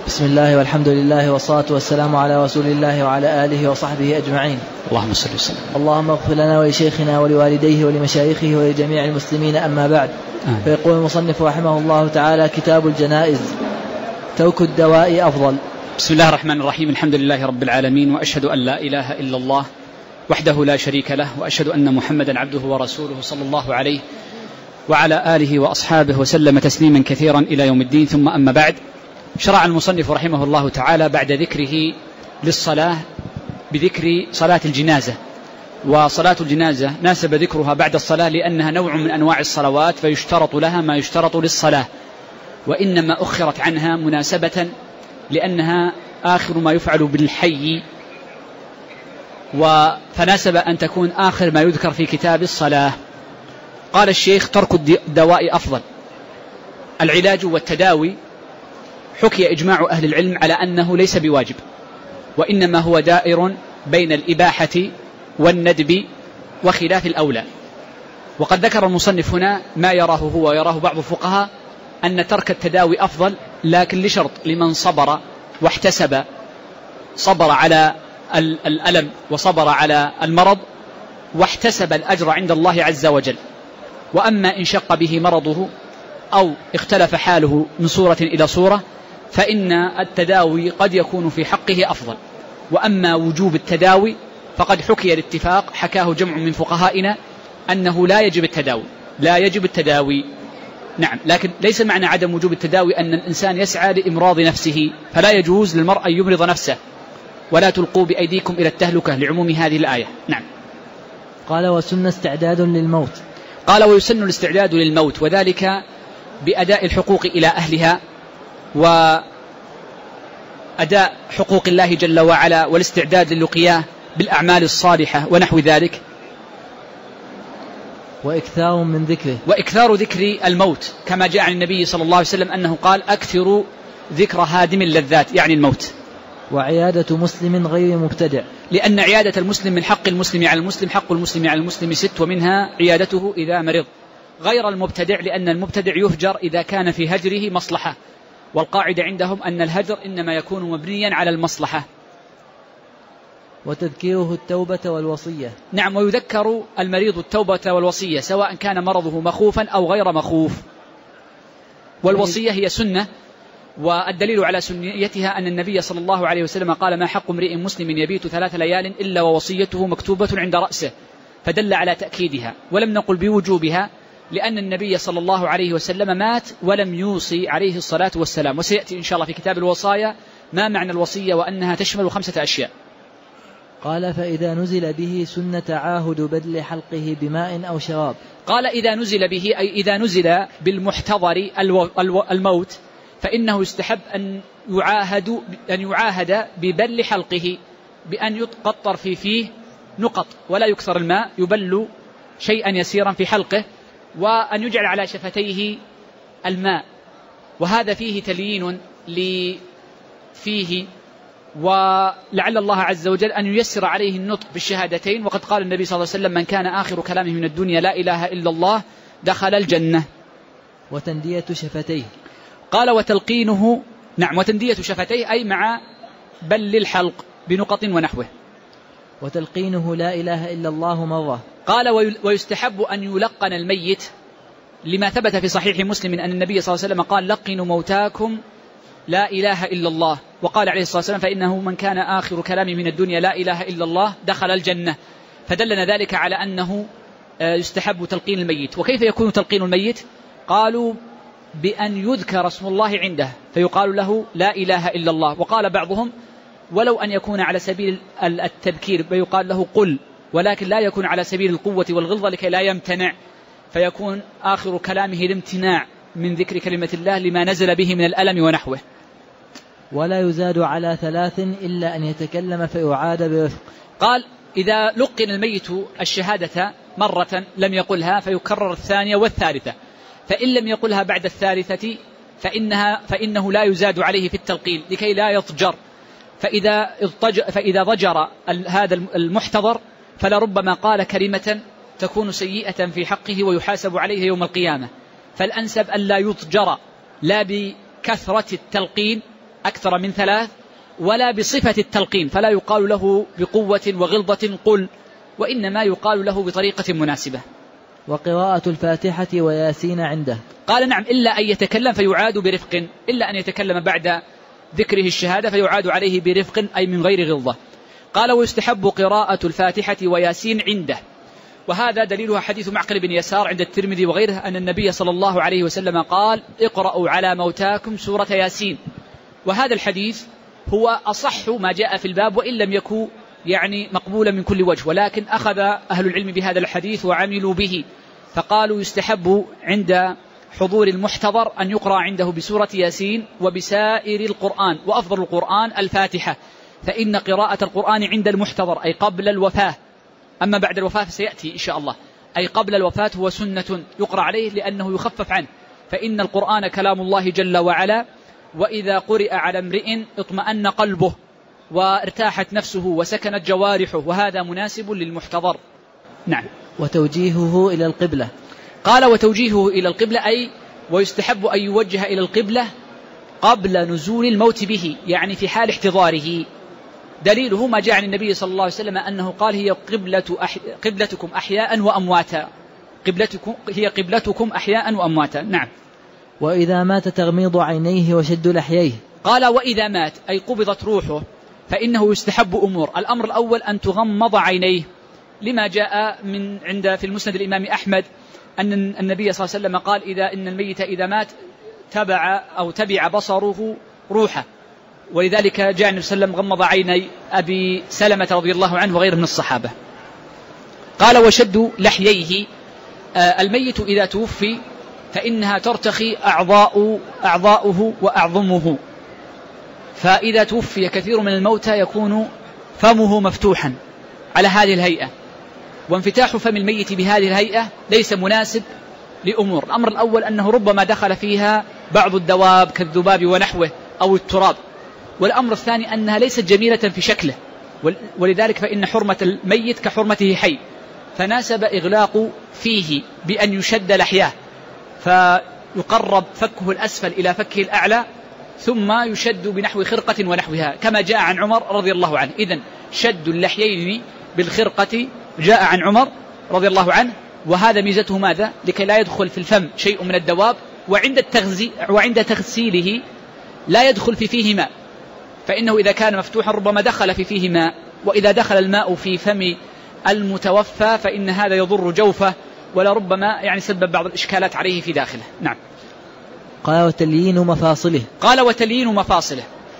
بسم الله والحمد لله والصلاة والسلام على رسول الله وعلى آله وصحبه أجمعين. اللهم صل وسلم. اللهم اغفر لنا ولشيخنا ولوالديه ولمشايخه ولجميع المسلمين، أما بعد. فيقول المصنف رحمه الله تعالى: كتاب الجنائز. ترك الدواء أفضل. بسم الله الرحمن الرحيم. الحمد لله رب العالمين، وأشهد أن لا إله إلا الله وحده لا شريك له، وأشهد أن محمدا عبده ورسوله صلى الله عليه وعلى آله وأصحابه وسلم تسليما كثيرا إلى يوم الدين. ثم أما بعد، شرع المصنف رحمه الله تعالى بعد ذكره للصلاة بذكر صلاة الجنازة. وصلاة الجنازة ناسب ذكرها بعد الصلاة لأنها نوع من أنواع الصلوات، فيشترط لها ما يشترط للصلاة، وإنما أخرت عنها مناسبة لأنها آخر ما يفعل بالحي، فناسب أن تكون آخر ما يذكر في كتاب الصلاة. قال الشيخ: ترك الدواء أفضل. العلاج والتداوي حكي إجماع أهل العلم على أنه ليس بواجب، وإنما هو دائر بين الإباحة والندب وخلاف الأولى. وقد ذكر المصنف هنا ما يراه هو ويراه بعض الفقهاء أن ترك التداوي أفضل، لكن لشرط: لمن صبر واحتسب، صبر على الألم وصبر على المرض واحتسب الأجر عند الله عز وجل. وأما إن شق به مرضه أو اختلف حاله من صورة إلى صورة فإن التداوي قد يكون في حقه أفضل. وأما وجوب التداوي فقد حكي الاتفاق، حكاه جمع من فقهائنا، أنه لا يجب التداوي، لا يجب التداوي. نعم، لكن ليس معنى عدم وجوب التداوي أن الإنسان يسعى لإمراض نفسه، فلا يجوز للمرء أن يمرض نفسه. ولا تلقوا بأيديكم إلى التهلكة لعموم هذه الآية. نعم. قال: وسن استعداد للموت. قال: ويسن الاستعداد للموت، وذلك بأداء الحقوق إلى أهلها، وأداء حقوق الله جل وعلا، والاستعداد للقياه بالأعمال الصالحة ونحو ذلك. وإكثار من ذكره. وإكثار ذكر الموت، كما جاء عن النبي صلى الله عليه وسلم أنه قال: أكثروا ذكر هادم اللذات، يعني الموت. وعيادة مسلم غير مبتدع، لأن عيادة المسلم من حق المسلم على المسلم، حق المسلم على المسلم 6، ومنها عيادته إذا مرض، غير المبتدع، لأن المبتدع يهجر إذا كان في هجره مصلحة، والقاعدة عندهم أن الهجر إنما يكون مبنيا على المصلحة. وتذكيره التوبة والوصية. نعم، ويذكر المريض التوبة والوصية سواء كان مرضه مخوفا أو غير مخوف. والوصية هي سنة، والدليل على سنيتها أن النبي صلى الله عليه وسلم قال: ما حق امرئ مسلم يبيت 3 ليال إلا ووصيته مكتوبة عند رأسه، فدل على تأكيدها. ولم نقل بوجوبها لأن النبي صلى الله عليه وسلم مات ولم يوصي عليه الصلاة والسلام، وسيأتي إن شاء الله في كتاب الوصايا ما معنى الوصية وأنها تشمل 5 أشياء. قال: فإذا نزل به سن تعاهد بدل حلقه بماء أو شراب. قال: إذا نزل به، أي إذا نزل بالمحتضر الموت، فإنه يستحب أن يعاهد ببل حلقه، بأن يقطر في فيه نقط ولا يكثر الماء، يبل شيئا يسيرا في حلقه، وأن يجعل على شفتيه الماء، وهذا فيه تليين فيه، ولعل الله عز وجل أن ييسر عليه النطق بالشهادتين. وقد قال النبي صلى الله عليه وسلم: من كان آخر كلامه من الدنيا لا إله إلا الله دخل الجنة. وتندية شفتيه. قال: وتلقينه. نعم، وتندية شفتيه أي مع بل الحلق بنقط ونحوه. وتلقينه لا إله إلا الله مرة. قال: ويستحب أن يلقن الميت، لما ثبت في صحيح مسلم أن النبي صلى الله عليه وسلم قال: لقنوا موتاكم لا إله إلا الله. وقال عليه الصلاة والسلام: فإنه من كان آخر كلامه من الدنيا لا إله إلا الله دخل الجنة. فدلنا ذلك على أنه يستحب تلقين الميت. وكيف يكون تلقين الميت؟ قالوا: بأن يذكر اسم الله عنده فيقال له لا إله إلا الله. وقال بعضهم: ولو أن يكون على سبيل التذكير فيقال له قل، ولكن لا يكون على سبيل القوة والغلظة لكي لا يمتنع، فيكون آخر كلامه الامتناع من ذكر كلمة الله لما نزل به من الألم ونحوه. ولا يزاد على 3 إلا أن يتكلم فيعاد برفق. قال: إذا لقن الميت الشهادة مرة لم يقلها فيكرر 2 والثالثة، فإن لم يقلها بعد الثالثة فإنه لا يزاد عليه في التلقين لكي لا يضجر. فإذا ضجر هذا المحتضر فلربما قال كلمة تكون سيئة في حقه ويحاسب عليها يوم القيامة. فالأنسب أن لا يضجر، لا بكثرة التلقين أكثر من 3 ولا بصفة التلقين، فلا يقال له بقوة وغلظة قل، وإنما يقال له بطريقة مناسبة. وقراءة الفاتحة وياسين عنده. قال نعم، إلا أن يتكلم فيعاد برفق، إلا أن يتكلم بعد ذكره الشهادة فيعاد عليه برفق أي من غير غلظة. قال ويستحب قراءة الفاتحة وياسين عنده، وهذا دليلها حديث معقل بن يسار عند الترمذي وغيره أن النبي صلى الله عليه وسلم قال اقرأوا على موتاكم سورة ياسين، وهذا الحديث هو أصح ما جاء في الباب وإن لم يكن يعني مقبولا من كل وجه، ولكن أخذ أهل العلم بهذا الحديث وعملوا به، فقالوا يستحب عند حضور المحتضر أن يقرأ عنده بسورة ياسين وبسائر القرآن، وأفضل القرآن الفاتحة، فإن قراءة القرآن عند المحتضر أي قبل الوفاة، أما بعد الوفاة فسيأتي إن شاء الله، أي قبل الوفاة هو سنة يقرأ عليه لأنه يخفف عنه، فإن القرآن كلام الله جل وعلا، وإذا قرئ على امرئ اطمأن قلبه وارتاحت نفسه وسكنت جوارحه، وهذا مناسب للمحتضر. نعم. وتوجيهه إلى القبلة. قال وتوجيهه إلى القبلة أي ويستحب أن يوجه إلى القبلة قبل نزول الموت به، يعني في حال احتضاره. دليله ما جاء عن النبي صلى الله عليه وسلم أنه قال هي قبلتكم أحياء وأمواتا، هي قبلتكم أحياء وأمواتا. نعم. وإذا مات تغميض عينيه وشد لحييه. قال وإذا مات أي قبضت روحه فإنه يستحب أمور. الأمر الأول أن تغمض عينيه، لما جاء من عند في المسند الإمام أحمد أن النبي صلى الله عليه وسلم قال إن الميت إذا مات تبع بصره روحه، ولذلك جاء النبي صلى الله عليه وسلم غمض عيني أبي سلمة رضي الله عنه وغيره من الصحابة. قال وشد لحييه، الميت إذا توفي فإنها ترتخي أعضاؤه وأعظمه، فإذا توفي كثير من الموتى يكون فمه مفتوحا على هذه الهيئة، وانفتاح فم الميت بهذه الهيئة ليس مناسب لأمور. الأمر الأول أنه ربما دخل فيها بعض الدواب كالذباب ونحوه أو التراب، والأمر الثاني أنها ليست جميلة في شكله، ولذلك فإن حرمة الميت كحرمته حي، فناسب إغلاق فيه بأن يشد لحياه، فيقرب فكه الأسفل إلى فكه الأعلى ثم يشد بنحو خرقة ونحوها كما جاء عن عمر رضي الله عنه. إذن شد اللحيين بالخرقة جاء عن عمر رضي الله عنه، وهذا ميزته ماذا؟ لكي لا يدخل في الفم شيء من الدواب، وعند تغسيله لا يدخل في فيه ماء، فإنه إذا كان مفتوحا ربما دخل في فيه ماء، وإذا دخل الماء في فم المتوفى فإن هذا يضر جوفه ولربما يعني سبب بعض الإشكالات عليه في داخله. نعم. قال وتليين مفاصله. قال وتليين مفاصله،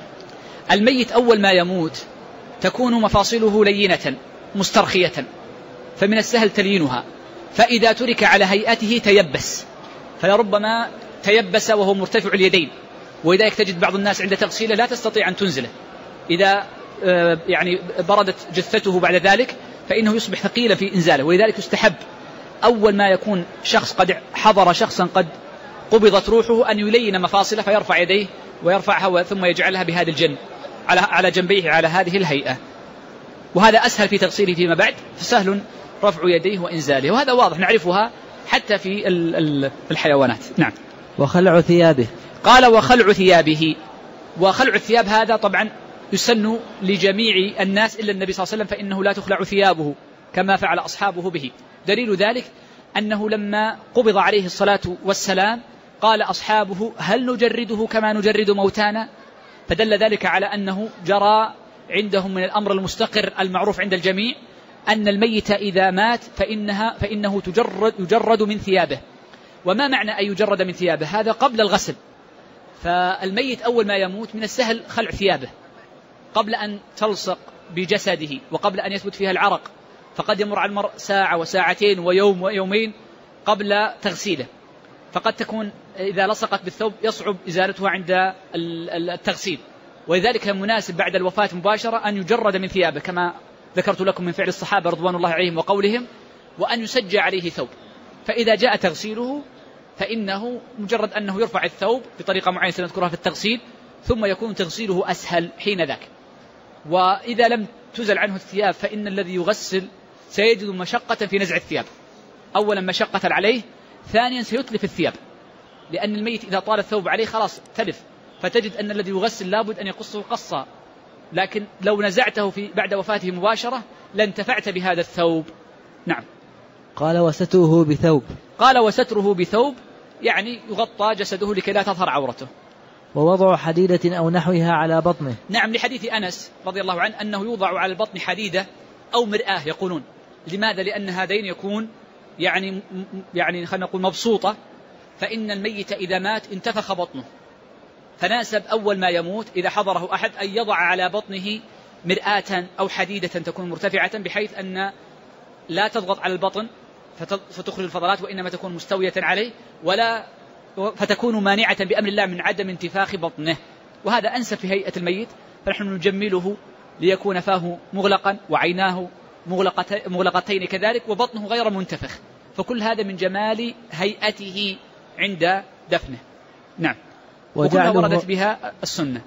الميت أول ما يموت تكون مفاصله لينة مسترخية، فمن السهل تليينها، فإذا ترك على هيئته تيبس، فلربما تيبس وهو مرتفع اليدين، ولذلك تجد بعض الناس عند تغسيله لا تستطيع أن تنزله، إذا يعني بردت جثته بعد ذلك فإنه يصبح ثقيلا في إنزاله، ولذلك يستحب أول ما يكون شخص قد حضر شخصا قد قبضت روحه أن يلين مفاصله، فيرفع يديه ويرفعها ثم يجعلها بهذا الجنب على جنبيه على هذه الهيئة، وهذا أسهل في تغسيله فيما بعد، فسهل رفع يديه وإنزاله، وهذا واضح نعرفها حتى في الحيوانات. نعم. وخلع ثيابه. قال وخلع ثيابه، وخلع الثياب هذا طبعا يسن لجميع الناس إلا النبي صلى الله عليه وسلم، فإنه لا تخلع ثيابه كما فعل أصحابه به. دليل ذلك أنه لما قبض عليه الصلاة والسلام قال أصحابه هل نجرده كما نجرد موتانا؟ فدل ذلك على أنه جرى عندهم من الأمر المستقر المعروف عند الجميع أن الميت إذا مات فإنه يجرد من ثيابه. وما معنى أن يجرد من ثيابه؟ هذا قبل الغسل، فالميت أول ما يموت من السهل خلع ثيابه قبل أن تلصق بجسده وقبل أن يثبت فيها العرق، فقد يمر على المرء ساعة وساعتين ويوم ويومين قبل تغسيله، فقد تكون إذا لصقت بالثوب يصعب إزالتها عند التغسيل، ولذلك مناسب بعد الوفاة مباشرة أن يجرد من ثيابه كما ذكرت لكم من فعل الصحابة رضوان الله عليهم وقولهم، وأن يسجى عليه ثوب، فإذا جاء تغسيله فإنه مجرد أنه يرفع الثوب بطريقة معينة سنذكرها في التغسيل، ثم يكون تغسيله أسهل حين ذاك. وإذا لم تزل عنه الثياب فإن الذي يغسل سيجد مشقة في نزع الثياب، أولا مشقة عليه، ثانيا سيتلف الثياب، لأن الميت إذا طال الثوب عليه خلاص تلف، فتجد أن الذي يغسل لابد أن يقصه قصا، لكن لو نزعته بعد وفاته مباشرة لانتفعت بهذا الثوب. نعم. قال وستره بثوب. قال وستره بثوب يعني يغطى جسده لكي لا تظهر عورته. ووضع حديدة أو نحوها على بطنه. نعم، لحديث أنس رضي الله عنه أنه يوضع على البطن حديدة أو مرآة يقولون. لماذا؟ لأن هذين يكون يعني خلينا نقول مبسوطة، فإن الميت إذا مات انتفخ بطنه، فناسب أول ما يموت إذا حضره أحد أن يضع على بطنه مرآة أو حديدة تكون مرتفعة بحيث أن لا تضغط على البطن فتخرج الفضلات، وإنما تكون مستوية عليه فتكون مانعة بأمر الله من عدم انتفاخ بطنه. وهذا أنسب في هيئة الميت، فنحن نجمله ليكون فاه مغلقا وعيناه مغلقتين كذلك وبطنه غير منتفخ، فكل هذا من جمال هيئته عند دفنه. نعم. وكلها وردت بها السنة.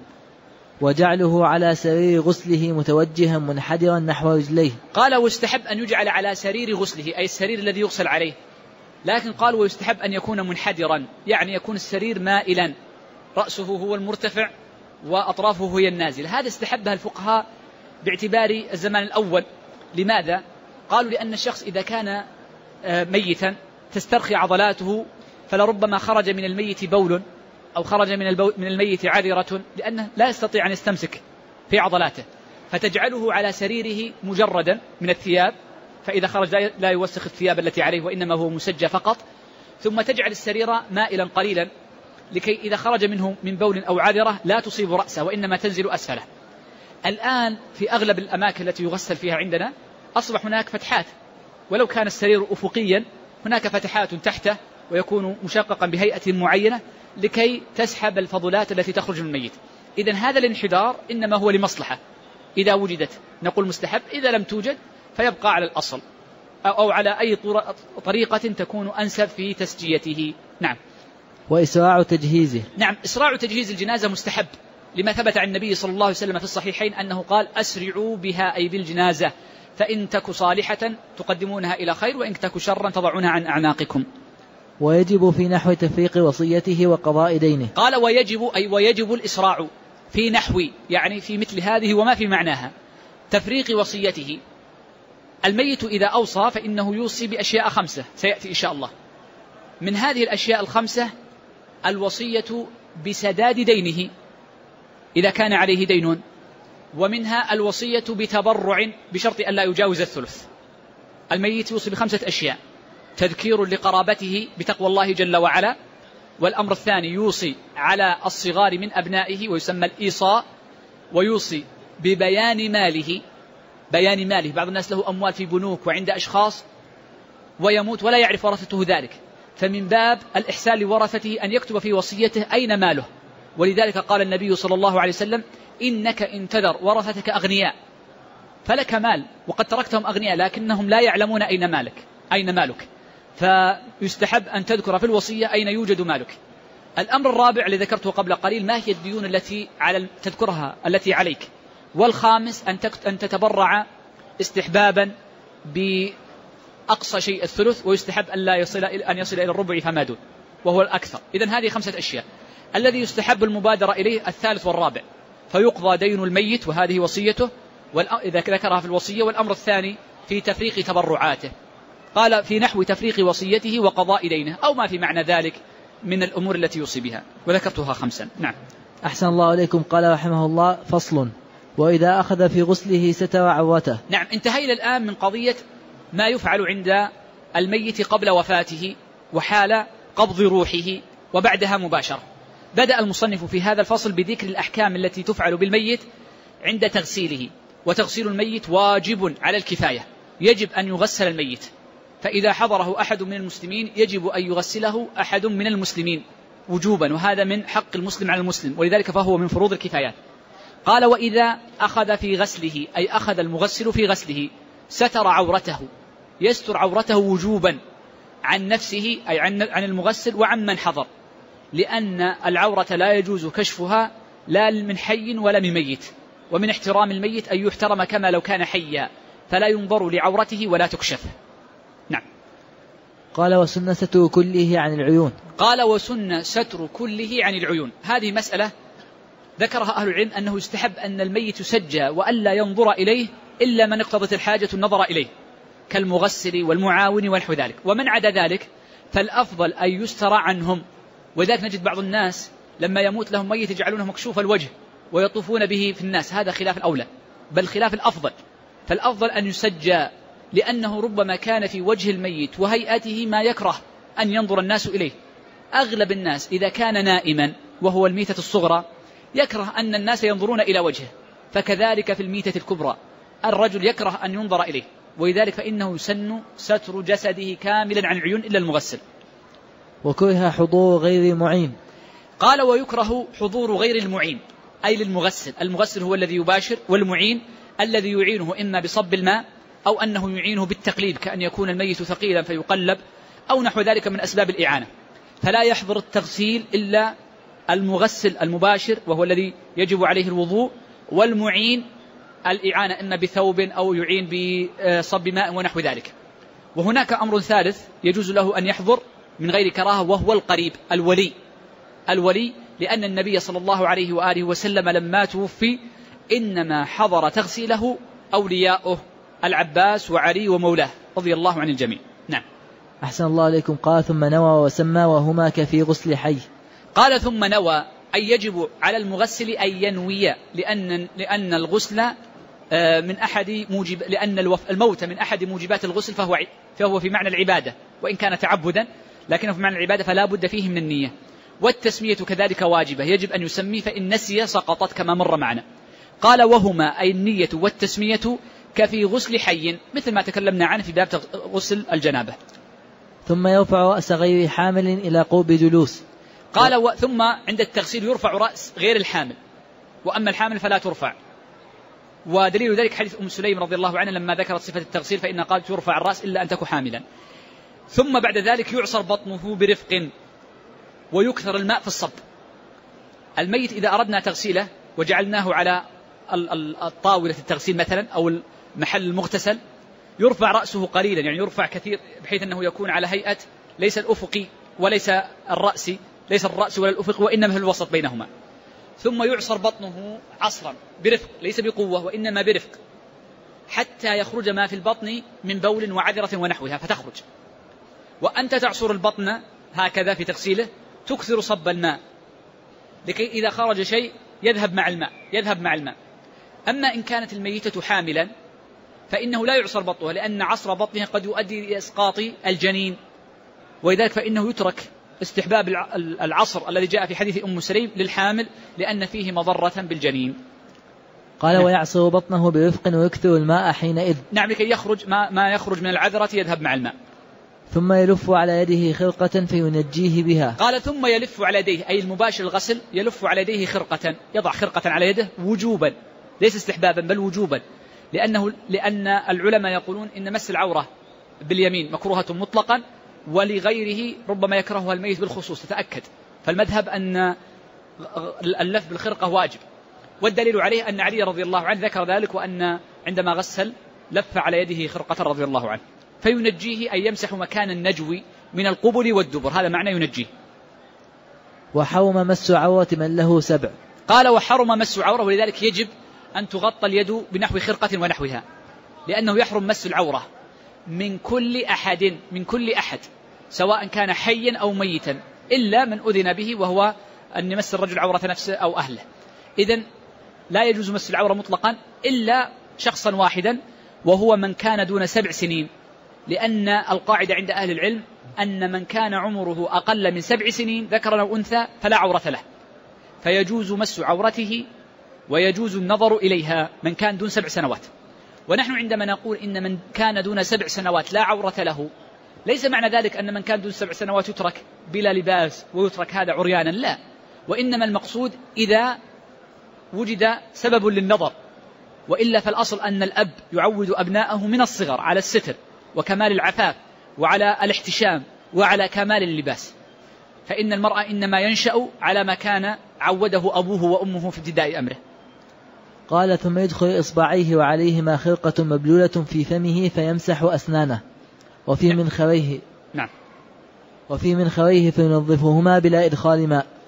وجعله على سرير غسله متوجها منحدرا نحو رجليه. قال ويستحب أن يجعل على سرير غسله أي السرير الذي يغسل عليه، لكن قال ويستحب أن يكون منحدرا يعني يكون السرير مائلا، رأسه هو المرتفع وأطرافه هي النازلة. هذا استحبها الفقهاء باعتبار الزمان الأول. لماذا؟ قالوا لأن الشخص إذا كان ميتا تسترخي عضلاته، فلربما خرج من الميت بول أو خرج من الميت عذرة، لأنه لا يستطيع أن يستمسك في عضلاته، فتجعله على سريره مجردا من الثياب، فإذا خرج لا يوسخ الثياب التي عليه وإنما هو مسجى فقط، ثم تجعل السرير مائلا قليلا لكي إذا خرج منه من بول أو عذرة لا تصيب رأسه وإنما تنزل أسفله. الآن في أغلب الأماكن التي يغسل فيها عندنا أصبح هناك فتحات، ولو كان السرير أفقيا هناك فتحات تحته ويكون مشققا بهيئة معينة لكي تسحب الفضلات التي تخرج من الميت. إذن هذا الانحدار إنما هو لمصلحة، إذا وجدت نقول مستحب، إذا لم توجد فيبقى على الأصل أو على أي طريقة تكون أنسب في تسجيته. نعم. وإسراع تجهيزه. نعم، إسراع تجهيز الجنازة مستحب، لما ثبت عن النبي صلى الله عليه وسلم في الصحيحين أنه قال أسرعوا بها أي بالجنازة، فإن تك صالحة تقدمونها إلى خير وإن تك شرا تضعونها عن أعناقكم. ويجب في نحو تفريق وصيته وقضاء دينه. قال ويجب الإسراع في نحو يعني في مثل هذه وما في معناها تفريق وصيته. الميت إذا أوصى فإنه يوصي بأشياء 5 سيأتي إن شاء الله. من هذه الأشياء 5 الوصية بسداد دينه إذا كان عليه دين، ومنها الوصية بتبرع بشرط أن لا يجاوز الثلث. الميت يوصي ب5 أشياء: تذكير لقرابته بتقوى الله جل وعلا، والأمر الثاني يوصي على الصغار من أبنائه ويسمى الإيصاء، ويوصي ببيان ماله. بيان ماله، بعض الناس له أموال في بنوك وعند أشخاص ويموت ولا يعرف ورثته ذلك، فمن باب الإحسان لورثته أن يكتب في وصيته أين ماله. ولذلك قال النبي صلى الله عليه وسلم إنك إن تذر ورثتك أغنياء فلك مال وقد تركتهم أغنياء لكنهم لا يعلمون أين مالك، فيستحب أن تذكر في الوصية أين يوجد مالك. الأمر الرابع الذي ذكرته قبل قليل ما هي الديون التي تذكرها التي عليك. والخامس أن تتبرع استحبابا بأقصى شيء الثلث، ويستحب أن يصل إلى الربع فما دون وهو الأكثر. إذن هذه 5 أشياء. الذي يستحب المبادرة إليه 3 والرابع، فيقضى دين الميت وهذه وصيته إذا ذكرها في الوصية. والأمر الثاني في تفريق تبرعاته، قال في نحو تفريق وصيته وقضاء دينه أو ما في معنى ذلك من الأمور التي يوصي بها، وذكرتها 5. نعم. أحسن الله إليكم. قال رحمه الله: فصل: وإذا أخذ في غسله ستر عورته. نعم، انتهينا الآن من قضية ما يفعل عند الميت قبل وفاته وحال قبض روحه وبعدها مباشرة. بدأ المصنف في هذا الفصل بذكر الأحكام التي تفعل بالميت عند تغسيله. وتغسيل الميت واجب على الكفاية، يجب أن يغسل الميت، فإذا حضره أحد من المسلمين يجب أن يغسله أحد من المسلمين وجوبا، وهذا من حق المسلم على المسلم، ولذلك فهو من فروض الكفايات. قال: وإذا أخذ في غسله أي أخذ المغسل في غسله ستر عورته، يستر عورته وجوبا عن نفسه أي عن المغسل وعن من حضر، لأن العورة لا يجوز كشفها لا من حي ولا من ميت، ومن احترام الميت أن يحترم كما لو كان حيا، فلا ينظر لعورته ولا تكشف. نعم. قال: وسن ستر كله عن العيون. قال: وسن ستر كله عن العيون. هذه مسألة ذكرها أهل العلم أنه يستحب أن الميت يسجى وألا ينظر إليه إلا من اقتضت الحاجة النظر إليه كالمغسل والمعاون ونحو ذلك، ومن عدا ذلك فالأفضل أن يستر عنهم. وذلك نجد بعض الناس لما يموت لهم ميت يجعلونه مكشوف الوجه ويطوفون به في الناس، هذا خلاف الأولى بل خلاف الأفضل. فالأفضل أن يسجى، لأنه ربما كان في وجه الميت وهيئته ما يكره أن ينظر الناس إليه. أغلب الناس إذا كان نائما وهو الميتة الصغرى يكره أن الناس ينظرون إلى وجهه، فكذلك في الميتة الكبرى الرجل يكره أن ينظر إليه، ولذلك فإنه يسن ستر جسده كاملا عن العيون إلا المغسل. وكره حضور غير معين. قال ويكره حضور غير المعين أي للمغسل. المغسل هو الذي يباشر، والمعين الذي يعينه إما بصب الماء أو أنه يعينه بالتقليب، كأن يكون الميت ثقيلا فيقلب أو نحو ذلك من أسباب الإعانة. فلا يحضر التغسيل إلا المغسل المباشر وهو الذي يجب عليه الوضوء، والمعين الإعانة إما بثوب أو يعين بصب ماء ونحو ذلك. وهناك أمر ثالث يجوز له أن يحضر من غير كراهة، وهو القريب الولي، لأن النبي صلى الله عليه وآله وسلم لما توفي إنما حضر تغسيله أولياؤه العباس وعلي ومولاه رضي الله عن الجميع. نعم. أحسن الله عليكم. قال ثم نوى وسمى وهما كفي غسل حي. قال ثم نوى أي يجب على المغسل أن ينوي، لأن الغسل من أحد موجب، لأن الموت من أحد موجبات الغسل فهو في معنى العبادة، وإن كان تعبدا لكنه في معنى العبادة فلا بد فيه من النية. والتسمية كذلك واجبة، يجب أن يسمي، فإن نسي سقطت كما مر معنا. قال وهما أي النية والتسمية كفي غسل حي، مثل ما تكلمنا عنه في باب غسل الجنابة. ثم يرفع رأس غير حامل إلى قرب جلوس. قال ثم عند التغسيل يرفع رأس غير الحامل، وأما الحامل فلا ترفع. ودليل ذلك حديث أم سليم رضي الله عنها لما ذكرت صفة التغسيل فإنها قالت يرفع الرأس إلا أن تكون حاملا. ثم بعد ذلك يعصر بطنه برفق ويكثر الماء في الصب. الميت إذا أردنا تغسيله وجعلناه على الطاولة التغسيل مثلا أو المحل المغتسل يرفع رأسه قليلا، يعني يرفع كثير بحيث أنه يكون على هيئة ليس الأفقي وليس الرأس، ليس الرأس ولا الأفق، وإنما في الوسط بينهما. ثم يعصر بطنه عصرا برفق، ليس بقوة وإنما برفق، حتى يخرج ما في البطن من بول وعذرة ونحوها فتخرج. وأنت تعصر البطن هكذا في تغسيله تكثر صب الماء لكي إذا خرج شيء يذهب مع الماء. أما إن كانت الميتة حاملا فإنه لا يعصر بطنها، لأن عصر بطنها قد يؤدي إلى إسقاط الجنين، ولذلك فإنه يترك استحباب العصر الذي جاء في حديث أم سليم للحامل لأن فيه مضرة بالجنين. قال ويعصر بطنه برفق ويكثر الماء حينئذ. نعم، لكي يخرج ما يخرج من العذرة يذهب مع الماء. ثم يلف على يده خرقة فينجيه بها. قال ثم يلف على يديه أي المباشر الغسل يلف على يديه خرقة، يضع خرقة على يده وجوبا ليس استحبابا بل وجوبا، لأن العلماء يقولون إن مس العورة باليمين مكروهة مطلقا، ولغيره ربما يكرهها الميت بالخصوص تتأكد، فالمذهب أن اللف بالخرقة واجب. والدليل عليه أن علي رضي الله عنه ذكر ذلك، وأن عندما غسل لف على يده خرقة رضي الله عنه، فينجيه أي يمسح مكان النجو من القبل والدبر، هذا معنى ينجيه. وحرم مس عورة من له سبع. قال وحرم مس عورة، ولذلك يجب أن تغطى اليد بنحو خرقة ونحوها، لأنه يحرم مس العورة من كل أحد سواء كان حيا أو ميتا، إلا من أذن به وهو أن يمس الرجل عورة نفسه أو أهله. إذن لا يجوز مس العورة مطلقا إلا شخصا واحدا، وهو من كان دون 7 سنين، لأن القاعدة عند أهل العلم أن من كان عمره أقل من 7 سنين ذكرا أو أنثى فلا عورة له، فيجوز مس عورته ويجوز النظر إليها من كان دون 7 سنوات. ونحن عندما نقول إن من كان دون 7 سنوات لا عورة له، ليس معنى ذلك أن من كان دون 7 سنوات يترك بلا لباس ويترك هذا عريانا، لا، وإنما المقصود إذا وجد سبب للنظر، وإلا فالأصل أن الأب يعود أبناءه من الصغر على الستر وكمال العفاف وعلى الاحتشام وعلى كمال اللباس، فإن المرأة إنما ينشأ على ما كان عوده أبوه وأمه في ابتداء أمره. قال ثم يدخل إصبعيه وعليهما خرقة مبلولة في فمه فيمسح أسنانه وفي منخريه. نعم. وفي منخريه فينظفهما بلا إدخال ماء.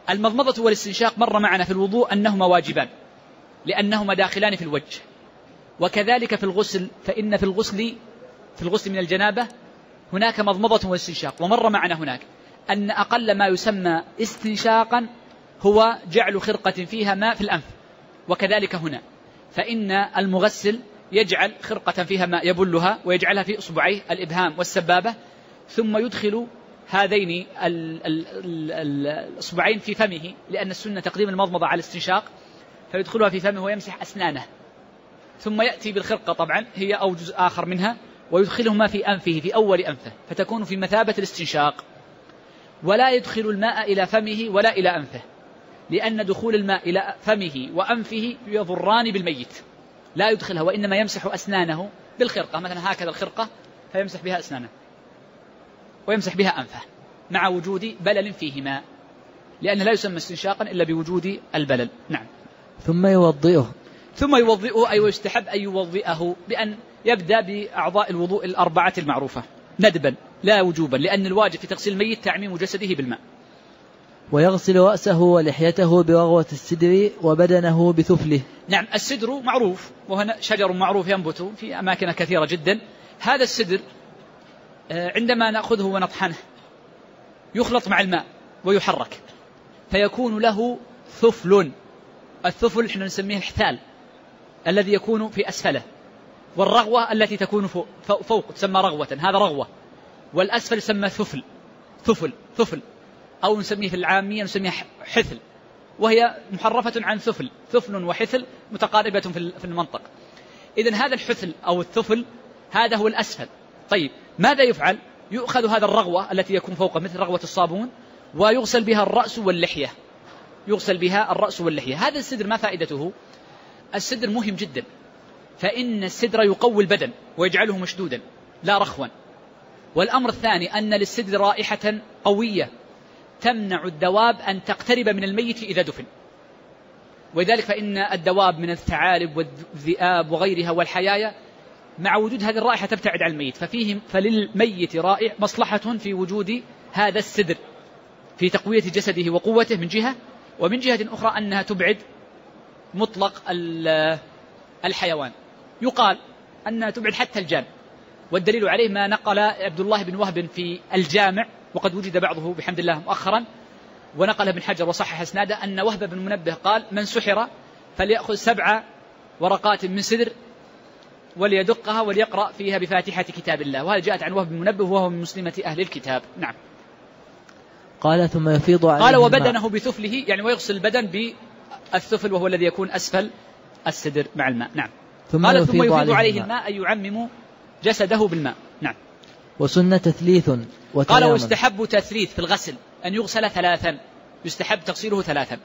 المضمضة والاستنشاق مر معنا في الوضوء أنهما واجبان لأنهما داخلان في الوجه، وكذلك في الغسل، فإن في الغسل من الجنابة هناك مضمضة واستنشاق، ومر معنا هناك أن أقل ما يسمى استنشاقا هو جعل خرقة فيها ماء في الأنف، وكذلك هنا فإن المغسل يجعل خرقة فيها ماء يبلها ويجعلها في إصبعيه الإبهام والسبابة، ثم يدخل هذين الإصبعين في فمه، لأن السنة تقديم المضمضة على الاستنشاق، فيدخلها في فمه ويمسح أسنانه، ثم يأتي بالخرقة طبعا هي أو جزء آخر منها ويدخلهما في أنفه في أول أنفه، فتكون في مثابة الاستنشاق، ولا يدخل الماء إلى فمه ولا إلى أنفه، لأن دخول الماء إلى فمه وأنفه يضران بالميت، لا يدخلها، وإنما يمسح أسنانه بالخرقة، مثلا هكذا الخرقة فيمسح بها أسنانه ويمسح بها أنفه مع وجود بلل فيهما، لأن لا يسمى استنشاقا إلا بوجود البلل. نعم. ثم يوضئه أي ويستحب أن يوضئه بأن يبدأ بأعضاء الوضوء الأربعة المعروفة ندبا لا وجوبا، لأن الواجب في تغسيل الميت تعميم جسده بالماء. ويغسل رأسه ولحيته برغوة السدر وبدنه بثفله. نعم، السدر معروف، وهنا شجر معروف ينبت في أماكن كثيرة جدا. هذا السدر عندما نأخذه ونطحنه يخلط مع الماء ويحرك فيكون له ثفل. الثفل احنا نسميه الحثال الذي يكون في أسفله، والرغوة التي تكون فوق تسمى رغوة، هذا رغوة، والأسفل يسمى ثفل، أو نسميه في العامية نسميه حثل، وهي محرفة عن ثفل وحثل متقاربة في المنطق. إذن هذا الحثل أو الثفل هذا هو الأسفل. طيب ماذا يفعل؟ يؤخذ هذا الرغوة التي يكون فوق مثل رغوة الصابون ويغسل بها الرأس واللحية. هذا السدر ما فائدته؟ السدر مهم جدا، فإن السدر يقوي البدن ويجعله مشدودا لا رخوا. والأمر الثاني أن للسدر رائحة قوية تمنع الدواب أن تقترب من الميت إذا دفن، ولذلك فإن الدواب من الثعالب والذئاب وغيرها والحيايا مع وجود هذه الرائحة تبتعد عن الميت، فللميت مصلحة في وجود هذا السدر في تقوية جسده وقوته من جهة، ومن جهة أخرى أنها تبعد مطلق الحيوان، يقال أنها تبعد حتى الجان، والدليل عليه ما نقل عبد الله بن وهب في الجامع، وقد وجد بعضه بحمد الله مؤخرا، ونقل ابن حجر وصحح اسناده، أن وهب بن منبه قال: من سحر فليأخذ 7 ورقات من سدر وليدقها وليقرأ فيها بفاتحة كتاب الله. وهذا جاءت عن وهب بن منبه وهو من مسلمة أهل الكتاب. نعم. قال ثم يفيض عليه قال وبدنه بثفله، يعني ويغسل البدن بالثفل وهو الذي يكون أسفل السدر مع الماء. نعم. قال ثم يفيض عليه الماء أي يعمم جسده بالماء. نعم. وسنة تثليث وتيامن. قال ويستحب تثليث في الغسل أن يغسل 3، يستحب تغسيله 3.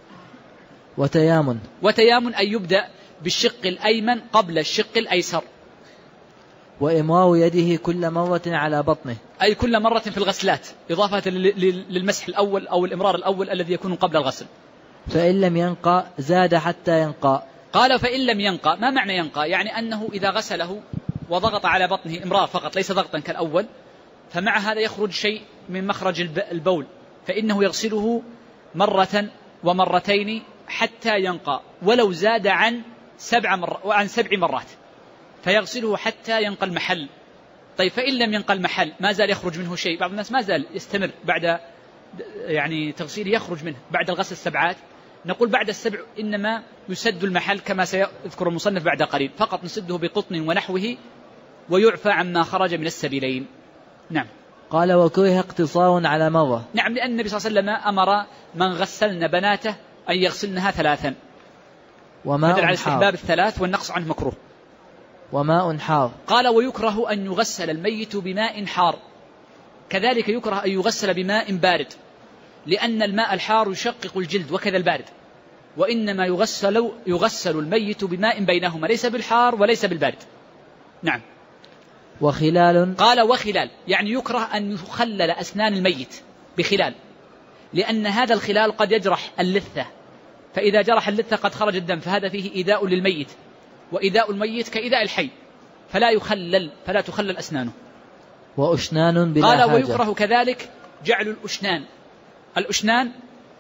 وتيامن أن يبدأ بالشق الأيمن قبل الشق الأيسر. وإمرار يده كل مرة على بطنه، أي كل مرة في الغسلات، إضافة للمسح الأول أو الإمرار الأول الذي يكون قبل الغسل. فإن لم ينقى زاد حتى ينقى. قال فإن لم ينقى، ما معنى ينقى؟ يعني أنه إذا غسله وضغط على بطنه إمرار فقط ليس ضغطا كالأول، فمع هذا يخرج شيء من مخرج البول، فإنه يغسله مرة ومرتين حتى ينقى، ولو زاد عن 7 مرات فيغسله حتى ينقى المحل. طيب فإن لم ينقى المحل ما زال يخرج منه شيء، بعض الناس ما زال يستمر بعد تغسيله يخرج منه بعد الغسل 7، نقول بعد 7 إنما يسد المحل كما سيذكر المصنف بعد قليل، فقط نسده بقطن ونحوه ويعفى عما خرج من السبيلين. نعم. قال وكره اقتصار على مرة. نعم، لأن النبي صلى الله عليه وسلم أمر من غسلن بناته أن يغسلنها 3، بدل على استحباب 3 والنقص عنه مكروه. وماء حار. قال ويكره أن يغسل الميت بماء حار، كذلك يكره أن يغسل بماء بارد، لأن الماء الحار يشقق الجلد وكذا البارد، وإنما يغسل الميت بماء بينهما، ليس بالحار وليس بالبارد. نعم. وخلال. قال وخلال، يعني يكره أن يخلل أسنان الميت بخلال، لأن هذا الخلال قد يجرح اللثة، فإذا جرح اللثة قد خرج الدم، فهذا فيه إيذاء للميت، وإيذاء الميت كإيذاء الحي، فلا تخلل أسنانه. وأشنان بلا قال حاجة. ويكره كذلك جعل الأشنان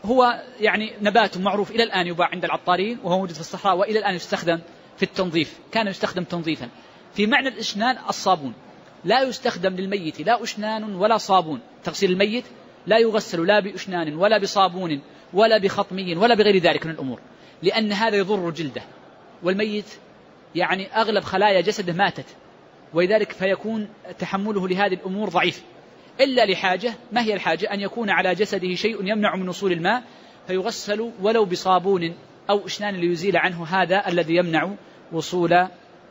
هو يعني نبات معروف إلى الآن يباع عند العطارين، وهو موجود في الصحراء، وإلى الآن يستخدم في التنظيف، كان يستخدم تنظيفا. في معنى الإشنان الصابون، لا يستخدم للميت لا أشنان ولا صابون. تغسيل الميت لا يغسل لا بأشنان ولا بصابون ولا بخطمي ولا بغير ذلك من الأمور، لأن هذا يضر جلده، والميت يعني أغلب خلايا جسده ماتت، ولذلك فيكون تحمله لهذه الأمور ضعيف، إلا لحاجة. ما هي الحاجة؟ أن يكون على جسده شيء يمنع من وصول الماء، فيغسل ولو بصابون أو أشنان ليزيل عنه هذا الذي يمنع وصول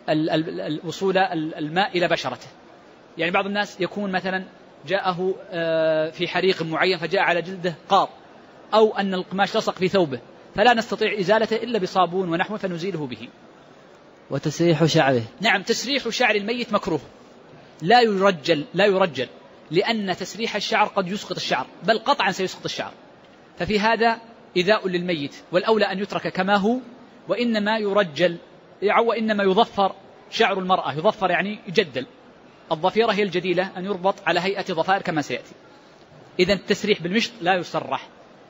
الماء إلى بشرته. يعني بعض الناس يكون مثلا جاءه في حريق معين فجاء على جلده قار، أو أن القماش لصق في ثوبه، فلا نستطيع إزالته إلا بصابون ونحوه فنزيله به. وتسريح شعره، نعم، تسريح شعر الميت مكروه، لا يرجل، لأن تسريح الشعر قد يسقط الشعر، بل قطعا سيسقط الشعر، ففي هذا إيذاء للميت، والأولى أن يترك كما هو، وإنما يرجل وإنما يضفر شعر المرأة، يضفر يعني يجدل. الضفيرة هي الجديلة، أن يربط على هيئة ضفائر كما سيأتي. إذن التسريح بالمشط لا يسرح.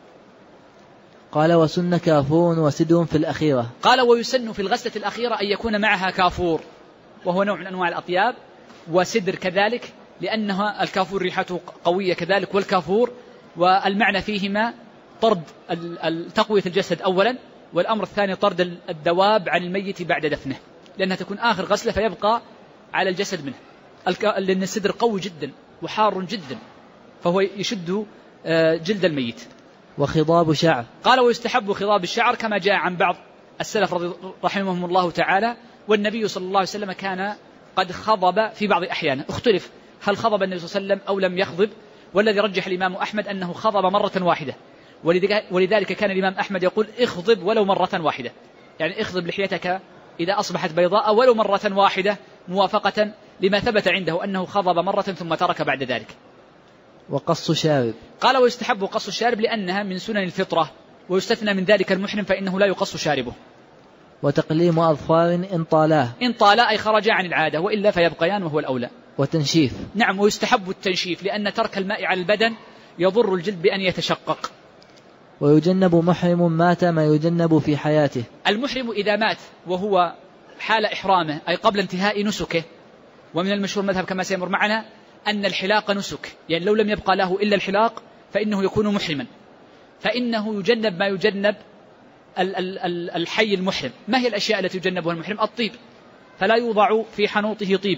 قال وسن كافور وسدر في الأخيرة. قال ويسن في الغسلة الأخيرة أن يكون معها كافور، وهو نوع من أنواع الأطياب، وسدر كذلك، لأنها الكافور ريحته قوية كذلك، والكافور والمعنى فيهما طرد تقوية الجسد أولا، والأمر الثاني طرد الدواب عن الميت بعد دفنه، لأنها تكون آخر غسلة فيبقى على الجسد منه، لأن السدر قوي جدا وحار جدا، فهو يشد جلد الميت. وخضاب شعر. قال ويستحب خضاب الشعر كما جاء عن بعض السلف رحمهم الله تعالى، والنبي صلى الله عليه وسلم كان قد خضب في بعض أحيانه. اختلف هل خضب النبي صلى الله عليه وسلم أو لم يخضب، والذي رجح الإمام أحمد أنه خضب مرة واحدة، ولذلك كان الإمام أحمد يقول اخضب ولو مرة واحدة، يعني اخضب لحيتك إذا أصبحت بيضاء ولو مرة واحدة، موافقة لما ثبت عنده أنه خضب مرة ثم ترك بعد ذلك. وقص شارب. قال ويستحب قص الشارب لأنها من سنن الفطرة، ويستثنى من ذلك المحرم فإنه لا يقص شاربه. وتقليم أظفار إن طالا أي خرج عن العادة، وإلا فيبقيان وهو الأولى. وتنشيف. نعم، ويستحب التنشيف لأن ترك الماء على البدن يضر الجلد بأن يتشقق. ويجنب محرم مات ما يجنب في حياته. المحرم إذا مات وهو حال إحرامه أي قبل انتهاء نسكه، ومن المشهور مذهب كما سيمر معنا أن الحلاق نسك، يعني لو لم يبقى له إلا الحلاق فإنه يكون محرما، فإنه يجنب ما يجنب الحي المحرم. ما هي الأشياء التي يجنبها المحرم؟ الطيب، فلا يوضع في حنوطه طيب.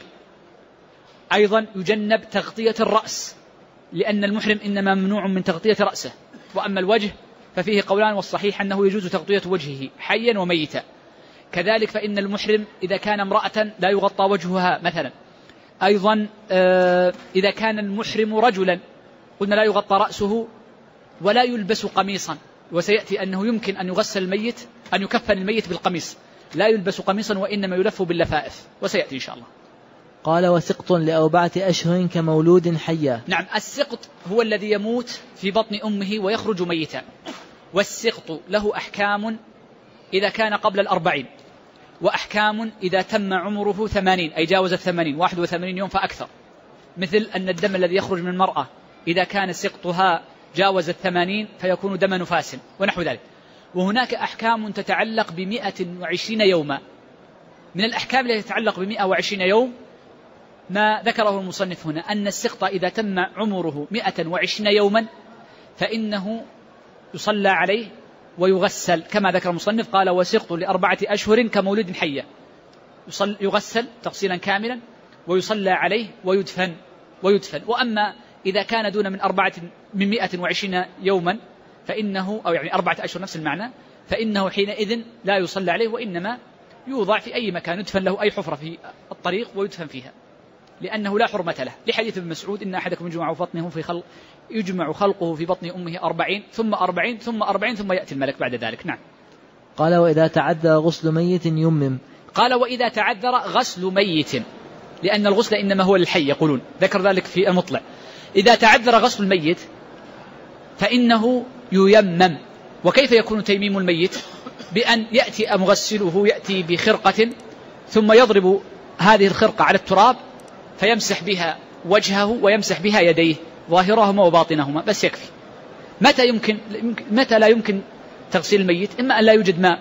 أيضا يجنب تغطية الرأس، لأن المحرم إنما ممنوع من تغطية رأسه. وأما الوجه ففيه قولان، والصحيح أنه يجوز تغطية وجهه حيا وميتا. كذلك فإن المحرم إذا كان امرأة لا يغطى وجهها مثلا. أيضا إذا كان المحرم رجلا قلنا لا يغطى رأسه ولا يلبس قميصا، وسيأتي أنه يمكن أن يغسل الميت، أن يكفن الميت بالقميص، لا يلبس قميصا وإنما يلف باللفائف، وسيأتي إن شاء الله. قال وسقط ل4 أشهر كمولود حيا. نعم، السقط هو الذي يموت في بطن أمه ويخرج ميتا، والسقط له أحكام إذا كان قبل 40، وأحكام إذا تم عمره 80 أي جاوز 80 81 يوم فأكثر، مثل أن الدم الذي يخرج من المرأة إذا كان سقطها جاوز 80 فيكون دم نفاس ونحو ذلك. وهناك أحكام تتعلق ب120 يوما. من الأحكام التي تتعلق ب120 يوم ما ذكره المصنف هنا، أن السقط إذا تم عمره 120 يوما فإنه يصلى عليه ويغسل كما ذكر المصنف. قال وسقط ل4 أشهر كمولود حيا، يغسل تغسيلا كاملا ويصلى عليه ويدفن. وأما إذا كان دون من 120 يوما فإنه، أو يعني 4 أشهر نفس المعنى، فإنه حينئذ لا يصلى عليه، وإنما يوضع في أي مكان، يدفن له أي حفرة في الطريق ويدفن فيها، لأنه لا حرمة له، لحديث ابن مسعود إن أحدكم يجمع خلقه في بطن أمه 40 ثم 40 ثم 40 ثم يأتي الملك بعد ذلك. نعم. قال وإذا تعذر غسل ميت يمم. قال وإذا تعذر غسل ميت، لأن الغسل إنما هو للحي يقولون، ذكر ذلك في المطلع. إذا تعذر غسل الميت فإنه ييمم. وكيف يكون تيميم الميت؟ بأن يأتي مغسله يأتي بخرقة ثم يضرب هذه الخرقة على التراب فيمسح بها وجهه ويمسح بها يديه ظاهرهما وباطنهما، بس يكفي. متى لا يمكن تغسيل الميت؟ إما أن لا يوجد ماء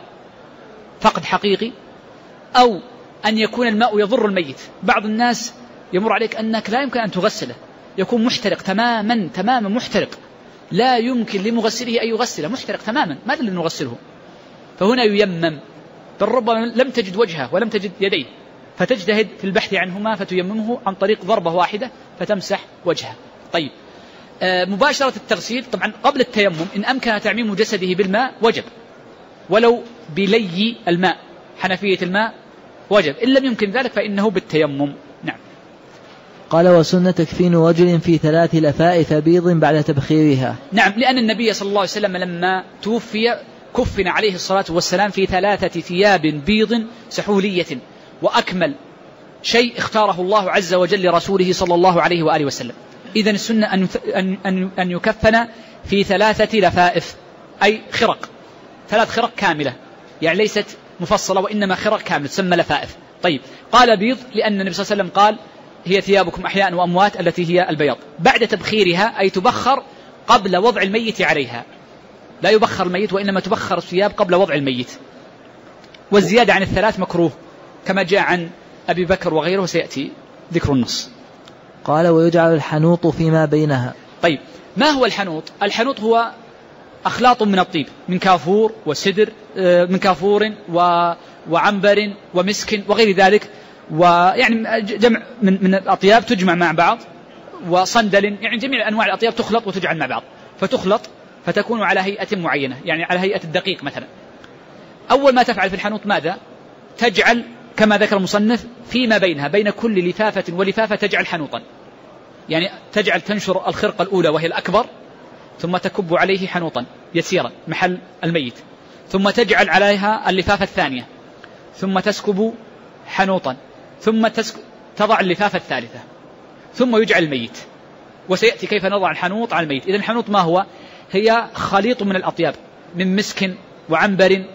فقد حقيقي، أو أن يكون الماء يضر الميت. بعض الناس يمر عليك أنك لا يمكن أن تغسله، يكون محترق تماما محترق، لا يمكن لمغسله أن يغسله، محترق تماما، ماذا اللي نغسله؟ فهنا ييمم، بل ربما لم تجد وجهه ولم تجد يديه، فتجتهد في البحث عنهما فتيممه عن طريق ضربة واحدة فتمسح وجهه. طيب، مباشرة التغسيل طبعا قبل التيمم إن أمكن تعميم جسده بالماء وجب، ولو بلي الماء، حنفية الماء وجب، إن لم يمكن ذلك فإنه بالتيمم. نعم. قال: وسنة تكفين رجل في 3 لفائف بيض بعد تبخيرها. نعم، لأن النبي صلى الله عليه وسلم لما توفي كفن عليه الصلاة والسلام في 3 ثياب بيض سحولية، وأكمل شيء اختاره الله عز وجل لرسوله صلى الله عليه وآله وسلم. إذن السنة أن يكفن في 3 لفائف، أي خرق، 3 خرق كاملة، يعني ليست مفصلة وإنما خرق كاملة تسمى لفائف. طيب، قال بيض لأن النبي صلى الله عليه وسلم قال: هي ثيابكم أحياء وأموات، التي هي البياض، بعد تبخيرها، أي تبخر قبل وضع الميت عليها، لا يبخر الميت وإنما تبخر الثياب قبل وضع الميت. والزيادة عن 3 مكروه كما جاء عن أبي بكر وغيره، وسيأتي ذكر النص. قال: ويجعل الحنوط فيما بينها. طيب، ما هو الحنوط؟ الحنوط هو أخلاط من الطيب، من كافور وسدر، من كافور وعنبر ومسك وغير ذلك، ويعني جمع من الأطياب تجمع مع بعض، وصندل، يعني جميع أنواع الأطياب تخلط وتجعل مع بعض، فتخلط فتكون على هيئة معينة، يعني على هيئة الدقيق مثلا. أول ما تفعل في الحنوط ماذا؟ تجعل كما ذكر المصنف فيما بينها، بين كل لفافة ولفافة تجعل حنوطا، يعني تنشر الخرقة الأولى وهي الأكبر، ثم تكب عليه حنوطا يسيرا محل الميت، ثم تجعل عليها اللفافة الثانية، ثم تسكب حنوطا، ثم تضع اللفافة الثالثة، ثم يجعل الميت. وسيأتي كيف نضع الحنوط على الميت. إذن الحنوط ما هو؟ هي خليط من الأطياب، من مسك وعنبر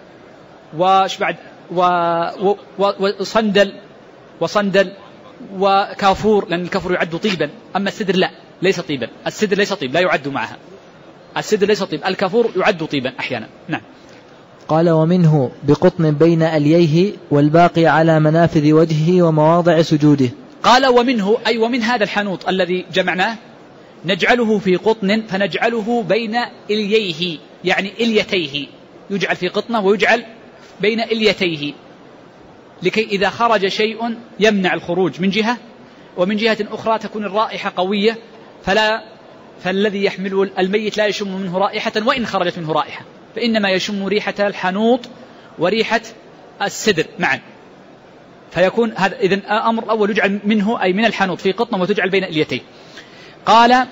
وصندل وكافور، لأن الكافور يعد طيبا، أما السدر لا، ليس طيبا، السدر ليس طيب، لا يعد معها، السدر ليس طيب، الكافور يعد طيبا أحيانا. نعم. قال: ومنه بقطن بين ألييه والباقي على منافذ وجهه ومواضع سجوده. قال: ومنه، أي ومن هذا الحنوط الذي جمعناه، نجعله في قطن، فنجعله بين إلييه، يعني إليتيه، يجعل في قطنة ويجعل بين إليتيه، لكي إذا خرج شيء يمنع الخروج من جهة، ومن جهة أخرى تكون الرائحة قوية، فالذي يحمله الميت لا يشم منه رائحة وإن خرجت منه رائحة، فإنما يشم ريحة الحنوط وريحة السدر معا. فيكون هذا إذن الأمر الأول يجعل منه، أي من الحنوط، في قطنة وتجعل بين إليتيه. قال: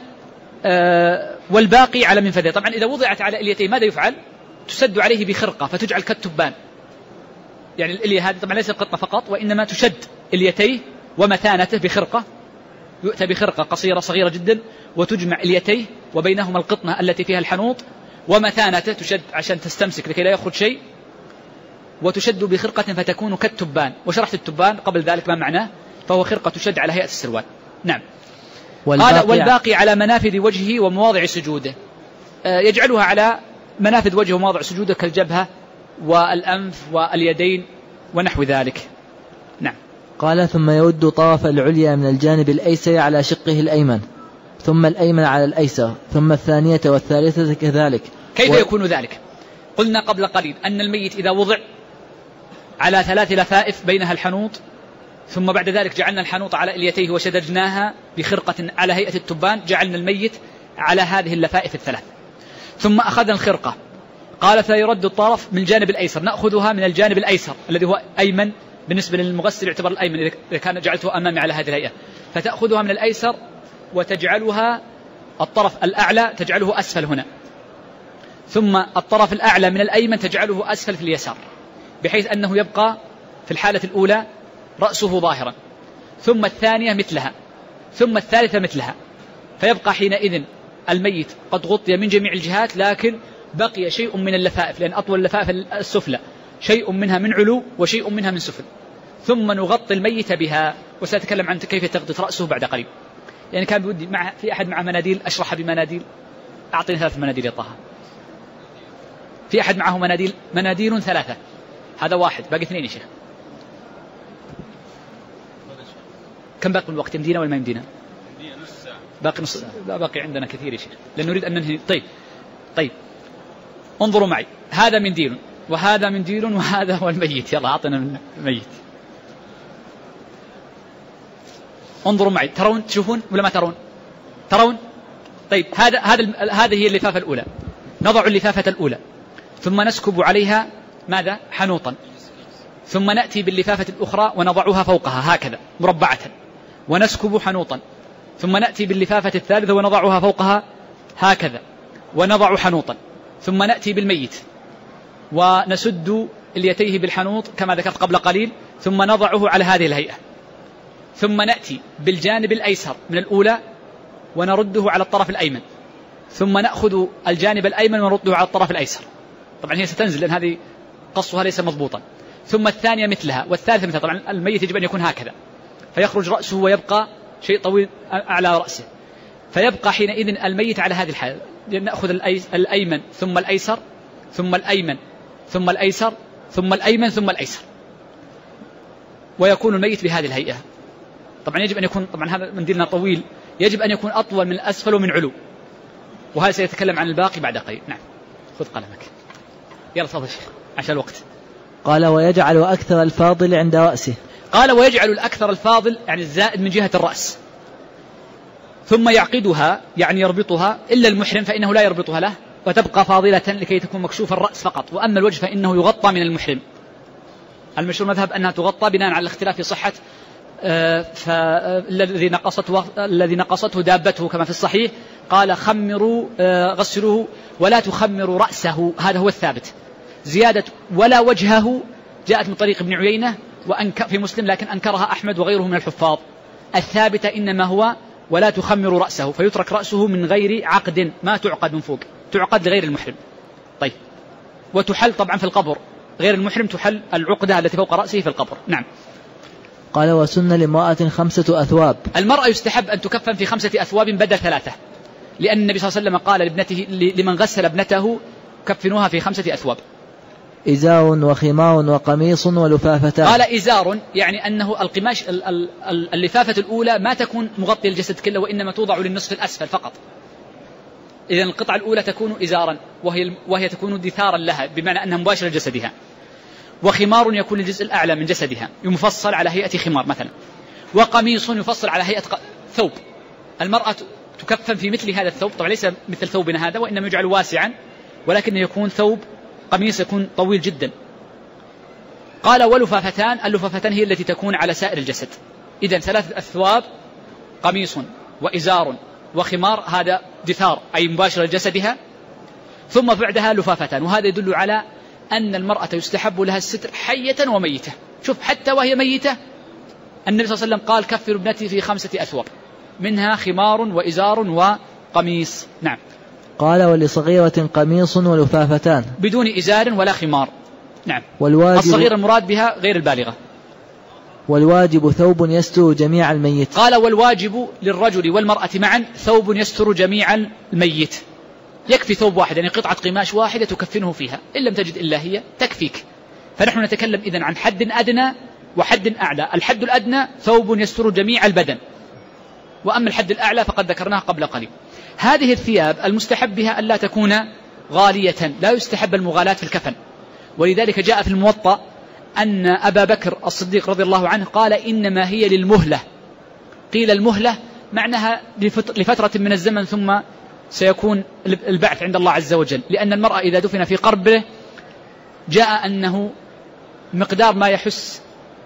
والباقي على منفذه. طبعا إذا وضعت على إليتيه ماذا يفعل؟ تسد عليه بخرقة فتجعل كالتبان، يعني الإلية هذه طبعا ليس القطنة فقط، وإنما تشد إليتيه ومثانته بخرقة، يؤتى بخرقة قصيرة صغيرة جدا وتجمع إليتيه وبينهما القطنة التي فيها الحنوط، ومثانته تشد عشان تستمسك لكي لا يخرج شيء، وتشد بخرقة فتكون كالتبان. وشرحت التبان قبل ذلك ما معناه، فهو خرقة تشد على هيئة السروال. نعم. قال: والباقي على منافذ وجهه ومواضع سجوده، يجعلها على منافذ وجهه ومواضع سجوده كالجبهة والأنف واليدين ونحو ذلك. نعم. قال: ثم يود طرف العليا من الجانب الأيسر على شقه الأيمن، ثم الأيمن على الأيسر، ثم الثانية والثالثة كذلك. كيف يكون ذلك؟ قلنا قبل قليل أن الميت إذا وضع على 3 لفائف بينها الحنوط، ثم بعد ذلك جعلنا الحنوط على إليتيه وشددناها بخرقة على هيئة التبان، جعلنا الميت على هذه اللفائف الثلاث، ثم أخذنا الخرقة. قال: فيرد الطرف من الجانب الأيسر، نأخذها من الجانب الأيسر الذي هو أيمن بالنسبة للمغسل، يعتبر الأيمن إذا كان جعلته أمامي على هذه الهيئة، فتأخذها من الأيسر وتجعلها الطرف الأعلى تجعله أسفل هنا، ثم الطرف الأعلى من الأيمن تجعله أسفل في اليسار، بحيث أنه يبقى في الحالة الأولى رأسه ظاهرا، ثم الثانية مثلها، ثم الثالثة مثلها، فيبقى حينئذ الميت قد غطي من جميع الجهات، لكن بقي شيء من اللفائف، لأن أطول اللفائف السفلى شيء منها من علو وشيء منها من سفل، ثم نغطي الميت بها. وسأتكلم عن كيف تغطي رأسه بعد قليل. يعني كان بودي في أحد مع مناديل، أشرح بمناديل أعطني 3 مناديل يا طه. في أحد معه مناديل 3؟ هذا 1، باقي 2 يا شيخ. كم باقي الوقت؟ يمدينا ولا ما يمدينا؟ باقي نص ساعة. لا باقي عندنا كثير يا شيخ، لأن نريد أن ننهي. طيب انظروا معي، هذا منديل وهذا منديل وهذا هو الميت. يلا أعطنا من الميت. انظروا معي، ترون؟ تشوفون ولا ما ترون؟ ترون؟ طيب هذه هي اللفافة الأولى. نضع اللفافة الأولى ثم نسكب عليها ماذا؟ حنوطا، ثم نأتي باللفافة الأخرى ونضعها فوقها هكذا مربعة ونسكب حنوطا، ثم نأتي باللفافة الثالثة ونضعها فوقها هكذا ونضع حنوطا، ثم نأتي بالميت ونسد اليتيه بالحنوط كما ذكرت قبل قليل، ثم نضعه على هذه الهيئة، ثم نأتي بالجانب الأيسر من الأولى ونرده على الطرف الأيمن، ثم نأخذ الجانب الأيمن ونرده على الطرف الأيسر. طبعا هي ستنزل لأن هذه قصها ليس مضبوطا. ثم الثانية مثلها والثالثة مثلها. طبعا الميت يجب أن يكون هكذا، فيخرج رأسه ويبقى شيء طويل أعلى رأسه، فيبقى حينئذ الميت على هذه الحالة. نأخذ الأيمن ثم الأيسر ثم الأيمن ثم الأيسر ثم الأيمن ثم الأيسر، ويكون الميت بهذه الهيئة. طبعا يجب أن يكون، طبعا هذا منديلنا طويل، يجب أن يكون أطول من الأسفل ومن علو، وهذا سيتكلم عن الباقي بعد قليل. نعم خذ قلمك. يلا تفضل شيخ عشان الوقت. قال ويجعل أكثر الفاضل عند رأسه. قال ويجعل الأكثر الفاضل يعني الزائد من جهة الرأس، ثم يعقدها يعني يربطها، إلا المحرم فإنه لا يربطها له، وتبقى فاضلة لكي تكون مكشوف الرأس فقط. وأما الوجه فإنه يغطى من المحرم. المشهور مذهب أنها تغطى بناء على الاختلاف في صحة الذي نقصته دابته كما في الصحيح. قال خمروا غسلوه ولا تخمروا رأسه، هذا هو الثابت. زيادة ولا وجهه جاءت من طريق ابن عيينة في مسلم، لكن أنكرها أحمد وغيره من الحفاظ. الثابتة إنما هو ولا تخمروا رأسه، فيترك رأسه من غير عقد، ما تعقد من فوق، تعقد لغير المحرم. طيب وتحل طبعا في القبر، غير المحرم تحل العقدة التي فوق رأسه في القبر. نعم. قال وسن لامرأة 5 أثواب. المرأة يستحب أن تكفن في 5 أثواب بدل 3، لأن النبي صلى الله عليه وسلم قال لابنته لمن غسل ابنته كفنوها في 5 أثواب. إزار وخمار وقميص ولفافتان. قال إزار يعني أنه القماش اللفافة الأولى ما تكون مغطية الجسد كله، وإنما توضع للنصف الأسفل فقط. إذن القطعة الأولى تكون إزارا وهي تكون دثارا لها، بمعنى أنها مباشرة لجسدها. وخمار يكون الجزء الأعلى من جسدها يمفصل على هيئة خمار مثلا. وقميص يفصل على هيئة ثوب. المرأة تكفن في مثل هذا الثوب، طبعا ليس مثل ثوبنا هذا وإنما يجعل واسعا، ولكن يكون ثوب قميص يكون طويل جدا. قال ولفافتان، اللفافتان هي التي تكون على سائر الجسد. إذن 3 أثواب، قميص وإزار وخمار، هذا دثار أي مباشرة لجسدها، ثم بعدها لفافتان. وهذا يدل على أن المرأة يستحب لها الستر حية وميتة. شوف حتى وهي ميتة النبي صلى الله عليه وسلم قال كفر ابنتي في 5 أثواب، منها خمار وإزار وقميص. نعم. قال ولصغيرة قميص ولفافتان بدون إزار ولا خمار. نعم. الصغيرة المراد بها غير البالغة. والواجب ثوب يستر جميع الميت. قال والواجب للرجل والمرأة معا ثوب يستر جميع الميت. يكفي ثوب واحد، يعني قطعة قماش واحدة تكفنه فيها، إن لم تجد إلا هي تكفيك. فنحن نتكلم إذن عن حد أدنى وحد أعلى. الحد الأدنى ثوب يستر جميع البدن، وأما الحد الأعلى فقد ذكرناه قبل قليل. هذه الثياب المستحب بها ألا تكون غالية، لا يستحب المغالاة في الكفن. ولذلك جاء في الموطأ أن أبا بكر الصديق رضي الله عنه قال إنما هي للمهلة. قيل المهلة معناها لفترة من الزمن ثم سيكون البعث عند الله عز وجل، لأن المرأة إذا دفن في قبره جاء أنه مقدار ما يحس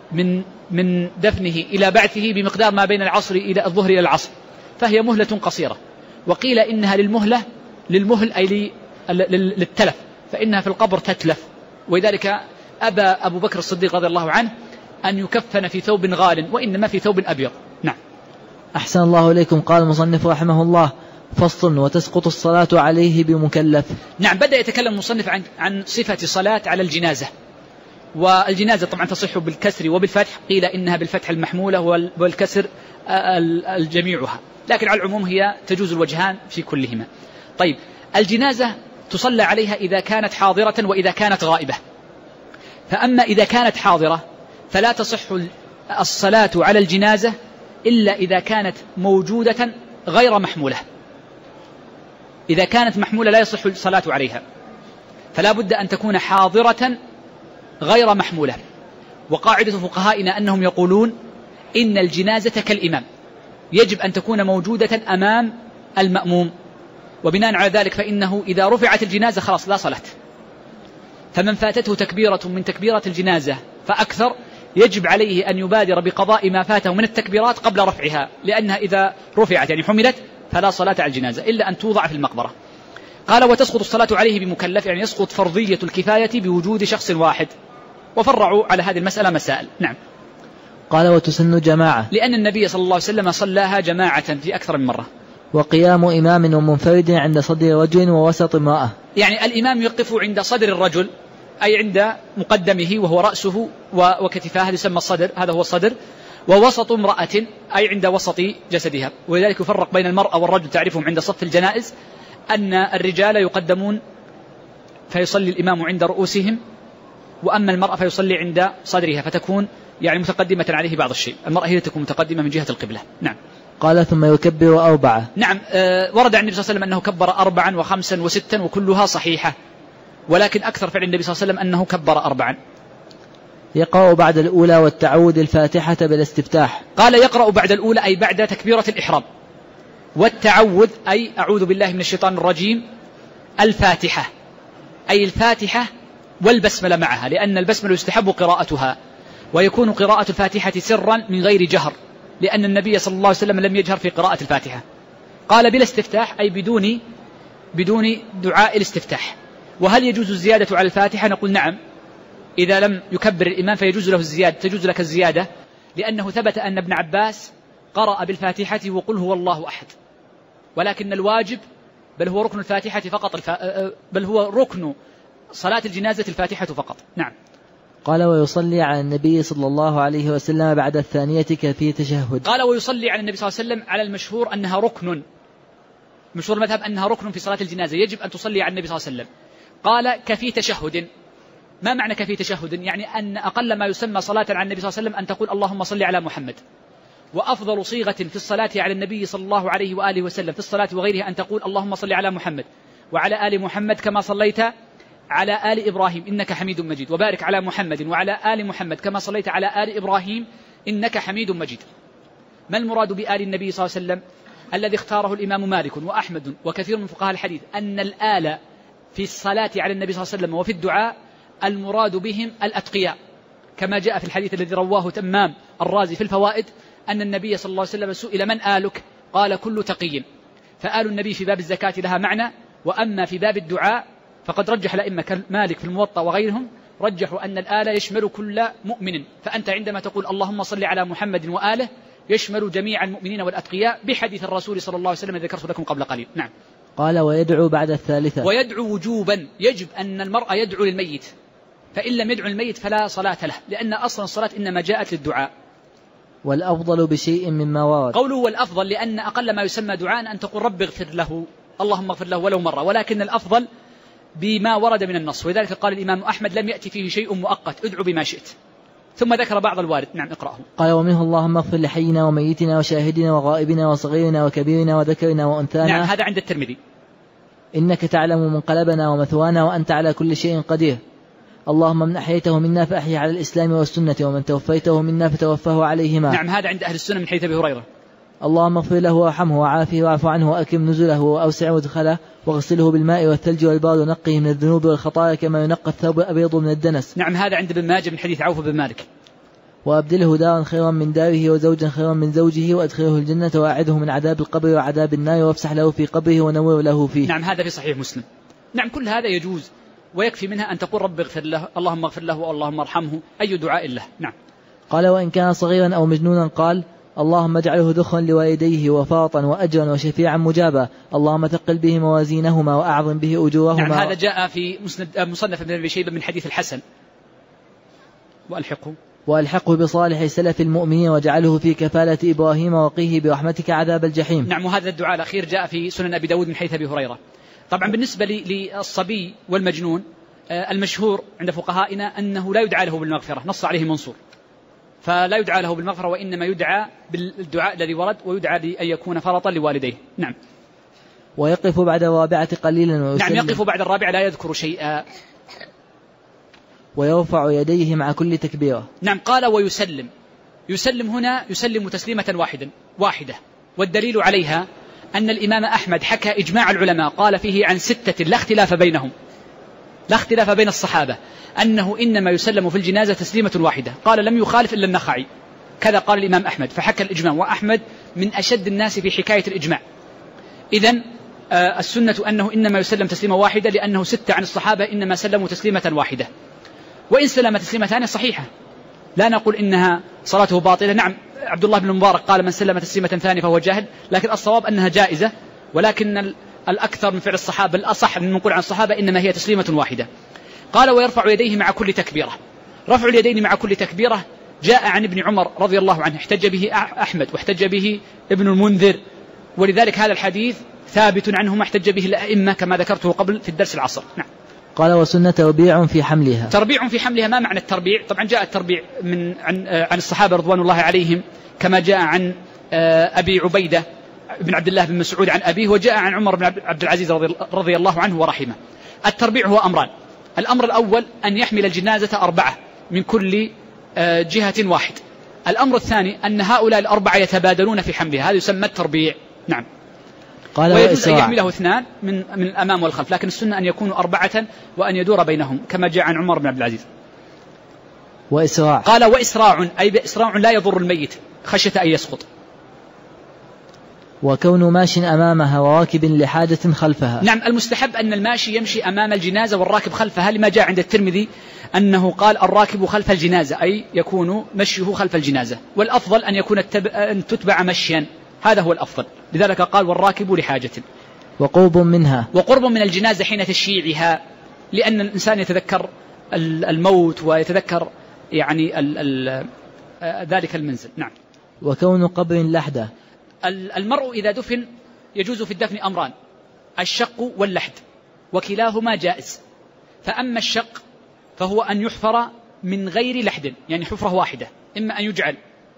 من دفنه إلى بعثه بمقدار ما بين العصر إلى الظهر إلى العصر، فهي مهلة قصيرة. وقيل إنها للمهل أي للتلف، فإنها في القبر تتلف. ولذلك أبى أبو بكر الصديق رضي الله عنه أن يكفن في ثوب غال، وإنما في ثوب أبيض. نعم. أحسن الله إليكم. قال المصنف رحمه الله فصل وتسقط الصلاة عليه بمكلف. نعم. بدأ يتكلم المصنف عن صفة صلاة على الجنازة. والجنازة طبعا تصح بالكسر وبالفتح، قيل إنها بالفتح المحمولة والكسر الجميعها، لكن على العموم هي تجوز الوجهان في كلهما. طيب الجنازة تصلى عليها إذا كانت حاضرة وإذا كانت غائبة. فأما إذا كانت حاضرة فلا تصح الصلاة على الجنازة إلا إذا كانت موجودة غير محمولة. إذا كانت محمولة لا يصح الصلاة عليها، فلا بد أن تكون حاضرة غير محمولة. وقاعدة فقهائنا أنهم يقولون إن الجنازة كالإمام، يجب أن تكون موجودة أمام المأموم، وبناء على ذلك فإنه إذا رفعت الجنازة خلاص لا صلاة. فمن فاتته تكبيرة من تكبيرة الجنازة فأكثر يجب عليه أن يبادر بقضاء ما فاته من التكبيرات قبل رفعها، لأنها إذا رفعت يعني حملت فلا صلاة على الجنازة إلا أن توضع في المقبرة. قال وتسقط الصلاة عليه بمكلف، يعني يسقط فرضية الكفاية بوجود شخص واحد، وفرعوا على هذه المسألة مسائل. نعم. قال وتسن جماعة، لأن النبي صلى الله عليه وسلم صلاها جماعة في أكثر من مرة. وقيام إمام ومنفرد عند صدر رجل ووسط امرأة، يعني الإمام يقف عند صدر الرجل أي عند مقدمه وهو رأسه وكتفاه، هذا يسمى الصدر، هذا هو الصدر. ووسط امرأة أي عند وسط جسدها. ولذلك يفرق بين المرأة والرجل، تعرفهم عند صف الجنائز أن الرجال يقدمون فيصلي الإمام عند رؤوسهم، وأما المرأة فيصلي عند صدرها، فتكون يعني متقدمة عليه بعض الشيء. المرأة هي تكون متقدمة من جهة القبلة. نعم. قال ثم يكبر 4. نعم. ورد عن النبي صلى الله عليه وسلم أنه كبر 4 و5 و6 وكلها صحيحة، ولكن أكثر فعل النبي صلى الله عليه وسلم أنه كبر 4. يقرأ بعد الأولى والتعوذ الفاتحة بالاستفتاح. قال يقرأ بعد الأولى أي بعد تكبيرة الإحرام، والتعوذ أي أعوذ بالله من الشيطان الرجيم، الفاتحة أي الفاتحة والبسملة معها، لأن البسملة يستحب قراءتها، ويكون قراءة الفاتحة سرا من غير جهر، لأن النبي صلى الله عليه وسلم لم يجهر في قراءة الفاتحة. قال بلا استفتاح أي بدون دعاء الاستفتاح. وهل يجوز الزيادة على الفاتحة؟ نقول نعم، إذا لم يكبر الإمام فيجوز له الزيادة، تجوز لك الزيادة، لأنه ثبت أن ابن عباس قرأ بالفاتحة وقل هو الله أحد، ولكن الواجب بل هو ركن الفاتحة فقط، بل هو ركن صلاة الجنازة الفاتحة فقط. نعم. قال ويصلي على النبي صلى الله عليه وسلم بعد الثانية كفي تشهد. قال ويصلي على النبي صلى الله عليه وسلم على المشهور أنها ركن، مشهور المذهب أنها ركن في صلاة الجنازة، يجب أن تصلي على النبي صلى الله عليه وسلم. قال كفي تشهد. ما معنى كفي تشهد؟ يعني أن أقل ما يسمى صلاة على النبي صلى الله عليه وسلم أن تقول اللهم صل على محمد، وأفضل صيغة في الصلاة على النبي صلى الله عليه وآله وسلم في الصلاة وغيرها أن تقول اللهم صل على محمد وعلى آل محمد كما صليت على آل إبراهيم إنك حميد مجيد، وبارك على محمد وعلى آل محمد كما صليت على آل إبراهيم إنك حميد مجيد. ما المراد بآل النبي صلى الله عليه وسلم؟ الذي اختاره الإمام مالك وأحمد وكثير من فقهاء الحديث أن الآل في الصلاة على النبي صلى الله عليه وسلم وفي الدعاء المراد بهم الأتقياء، كما جاء في الحديث الذي رواه تمام الرازي في الفوائد أن النبي صلى الله عليه وسلم سئل من آلك؟ قال كل تقي. فآل النبي في باب الزكاة لها معنى، وأما في باب الدعاء فقد رجح الأئمة كمالك في الموطأ وغيرهم رجحوا أن الآل يشمل كل مؤمن، فأنت عندما تقول اللهم صل على محمد وآله يشمل جميع المؤمنين والأتقياء بحديث الرسول صلى الله عليه وسلم ذكرت لكم قبل قليل. نعم. قال ويدعو بعد الثالثة. ويدعو وجوبا، يجب أن المرأة يدعو للميت، فإن لم يدعو الميت فلا صلاة له، لأن أصلا الصلاة إنما جاءت للدعاء. والأفضل بشيء مما ورد. قوله والأفضل لأن أقل ما يسمى دعاء أن تقول رب اغفر له، اللهم اغفر له ولو مرة، ولكن الأفضل بما ورد من النص، ولذلك قال الإمام أحمد لم يأتي فيه شيء مؤقت، ادعو بما شئت، ثم ذكر بعض الوارد. نعم اقرأه. قال ومنه اللهم اغفر لحينا وميتنا وشاهدنا وغائبنا وصغيرنا وكبيرنا وذكرنا وأنثانا. نعم هذا عند الترمذي. إنك تعلم منقلبنا ومثوانا وأنت على كل شيء قدير. اللهم من أحييته منا فأحيه على الإسلام والسنة، ومن توفيته منا فتوفه عليهما. نعم هذا عند أهل السنة من حديث أبي هريرة. اللهم اغفر له وارحمه وعافه واعف عنه وأكرم نزله وأوسع مدخله واغسله بالماء والثلج والبرد ونقه من الذنوب والخطايا كما ينقى الثوب الأبيض من الدنس. نعم هذا عند ابن ماجه من حديث عوف بن مالك. وأبدله دارا خيرا من داره وزوجا خيرا من زوجه وأدخله الجنة وأعده من عذاب القبر وعذاب النار وافسح له في قبره ونور له فيه. نعم هذا في صحيح مسلم. نعم كل هذا يجوز، ويكفي منها أن تقول رب اغفر له، اللهم اغفر له واللهم ارحمه، أي دعاء له. نعم. قال وإن كان صغيرا أو مجنونا قال اللهم اجعله ذخرا لوالديه وفاطا وأجرا وشفيعا مجابا، اللهم ثقل به موازينهما وأعظم به أجورهما. نعم هذا جاء في مصنف ابن أبي شيبة من حديث الحسن. وألحقه بصالح سلف المؤمنين واجعله في كفالة إبراهيم وقيه برحمتك عذاب الجحيم. نعم وهذا الدعاء الأخير جاء في سنن أبي داود من حديث أبي هريرة. طبعا بالنسبة للصبي والمجنون المشهور عند فقهائنا أنه لا يدعى له بالمغفرة، نص عليه منصور، فلا يدعى له بالمغفرة، وإنما يدعى بالدعاء الذي ورد، ويدعى لأن يكون فرطا لوالديه. نعم. ويقف بعد الرابعة قليلا ويسلم. نعم، يقف بعد الرابعة لا يذكر شيئا. ويرفع يديه مع كل تكبيرة. نعم. قال ويسلم. يسلم هنا يسلم تسليمة واحدة، والدليل عليها أن الإمام أحمد حكى إجماع العلماء قال فيه عن 6 لا اختلاف بينهم، لا اختلاف بين الصحابة، أنه إنما يسلم في الجنازة تسليمة واحدة. قال لم يخالف إلا النخعي، كذا قال الإمام أحمد، فحكى الإجماع، وأحمد من أشد الناس في حكاية الإجماع. إذن السنة أنه إنما يسلم تسليمة واحدة، لأنه 6 عن الصحابة إنما سلموا تسليمة واحدة. وإن سلم تسليمتان صحيحة، لا نقول إنها صلاته باطلة. نعم، عبد الله بن المبارك قال من سلم تسليمة ثانية فهو جاهل، لكن الصواب أنها جائزة، ولكن الأكثر من فعل الصحابة، الأصح من نقول عن الصحابة إنما هي تسليمة واحدة. قال ويرفع يديه مع كل تكبيرة. رفع اليدين مع كل تكبيرة جاء عن ابن عمر رضي الله عنه، احتج به أحمد واحتج به ابن المنذر، ولذلك هذا الحديث ثابت عنهما، احتج به الأئمة كما ذكرته قبل في الدرس العصر. نعم. قال وسنة تربيع في حملها. تربيع في حملها، ما معنى التربيع؟ طبعا جاء التربيع عن الصحابة رضوان الله عليهم، كما جاء عن أبي عبيدة بن عبد الله بن مسعود عن أبيه، وجاء عن عمر بن عبد العزيز رضي الله عنه ورحمه. التربيع هو أمران: الأمر الأول أن يحمل الجنازة 4 من كل جهة واحد. الأمر الثاني أن هؤلاء 4 يتبادلون في حملها، هذا يسمى التربيع. نعم. ويجوز أن يحمله 2 من الأمام والخلف، لكن السنة أن يكونوا 4 وأن يدور بينهم، كما جاء عن عمر بن عبد العزيز. وإسراع. قال وإسراع، أي بإسراع لا يضر الميت خشية أن يسقط. وكون ماش أمامها وراكب لحاجة خلفها. نعم، المستحب أن الماشي يمشي أمام الجنازة والراكب خلفها، لما جاء عند الترمذي أنه قال الراكب خلف الجنازة، أي يكون مشيه خلف الجنازة، والأفضل أن يكون أن تتبع مشيا، هذا هو الأفضل، لذلك قال والراكب لحاجة. وقرب منها. وقرب من الجنازة حين تشييعها، لأن الإنسان يتذكر الموت ويتذكر يعني ذلك المنزل. نعم. وكون قبر لحدة. المرء إذا دفن يجوز في الدفن أمران: الشق واللحد، وكلاهما جائز. فأما الشق فهو أن يحفر من غير لحد، يعني حفرة واحدة، إما أن يجعل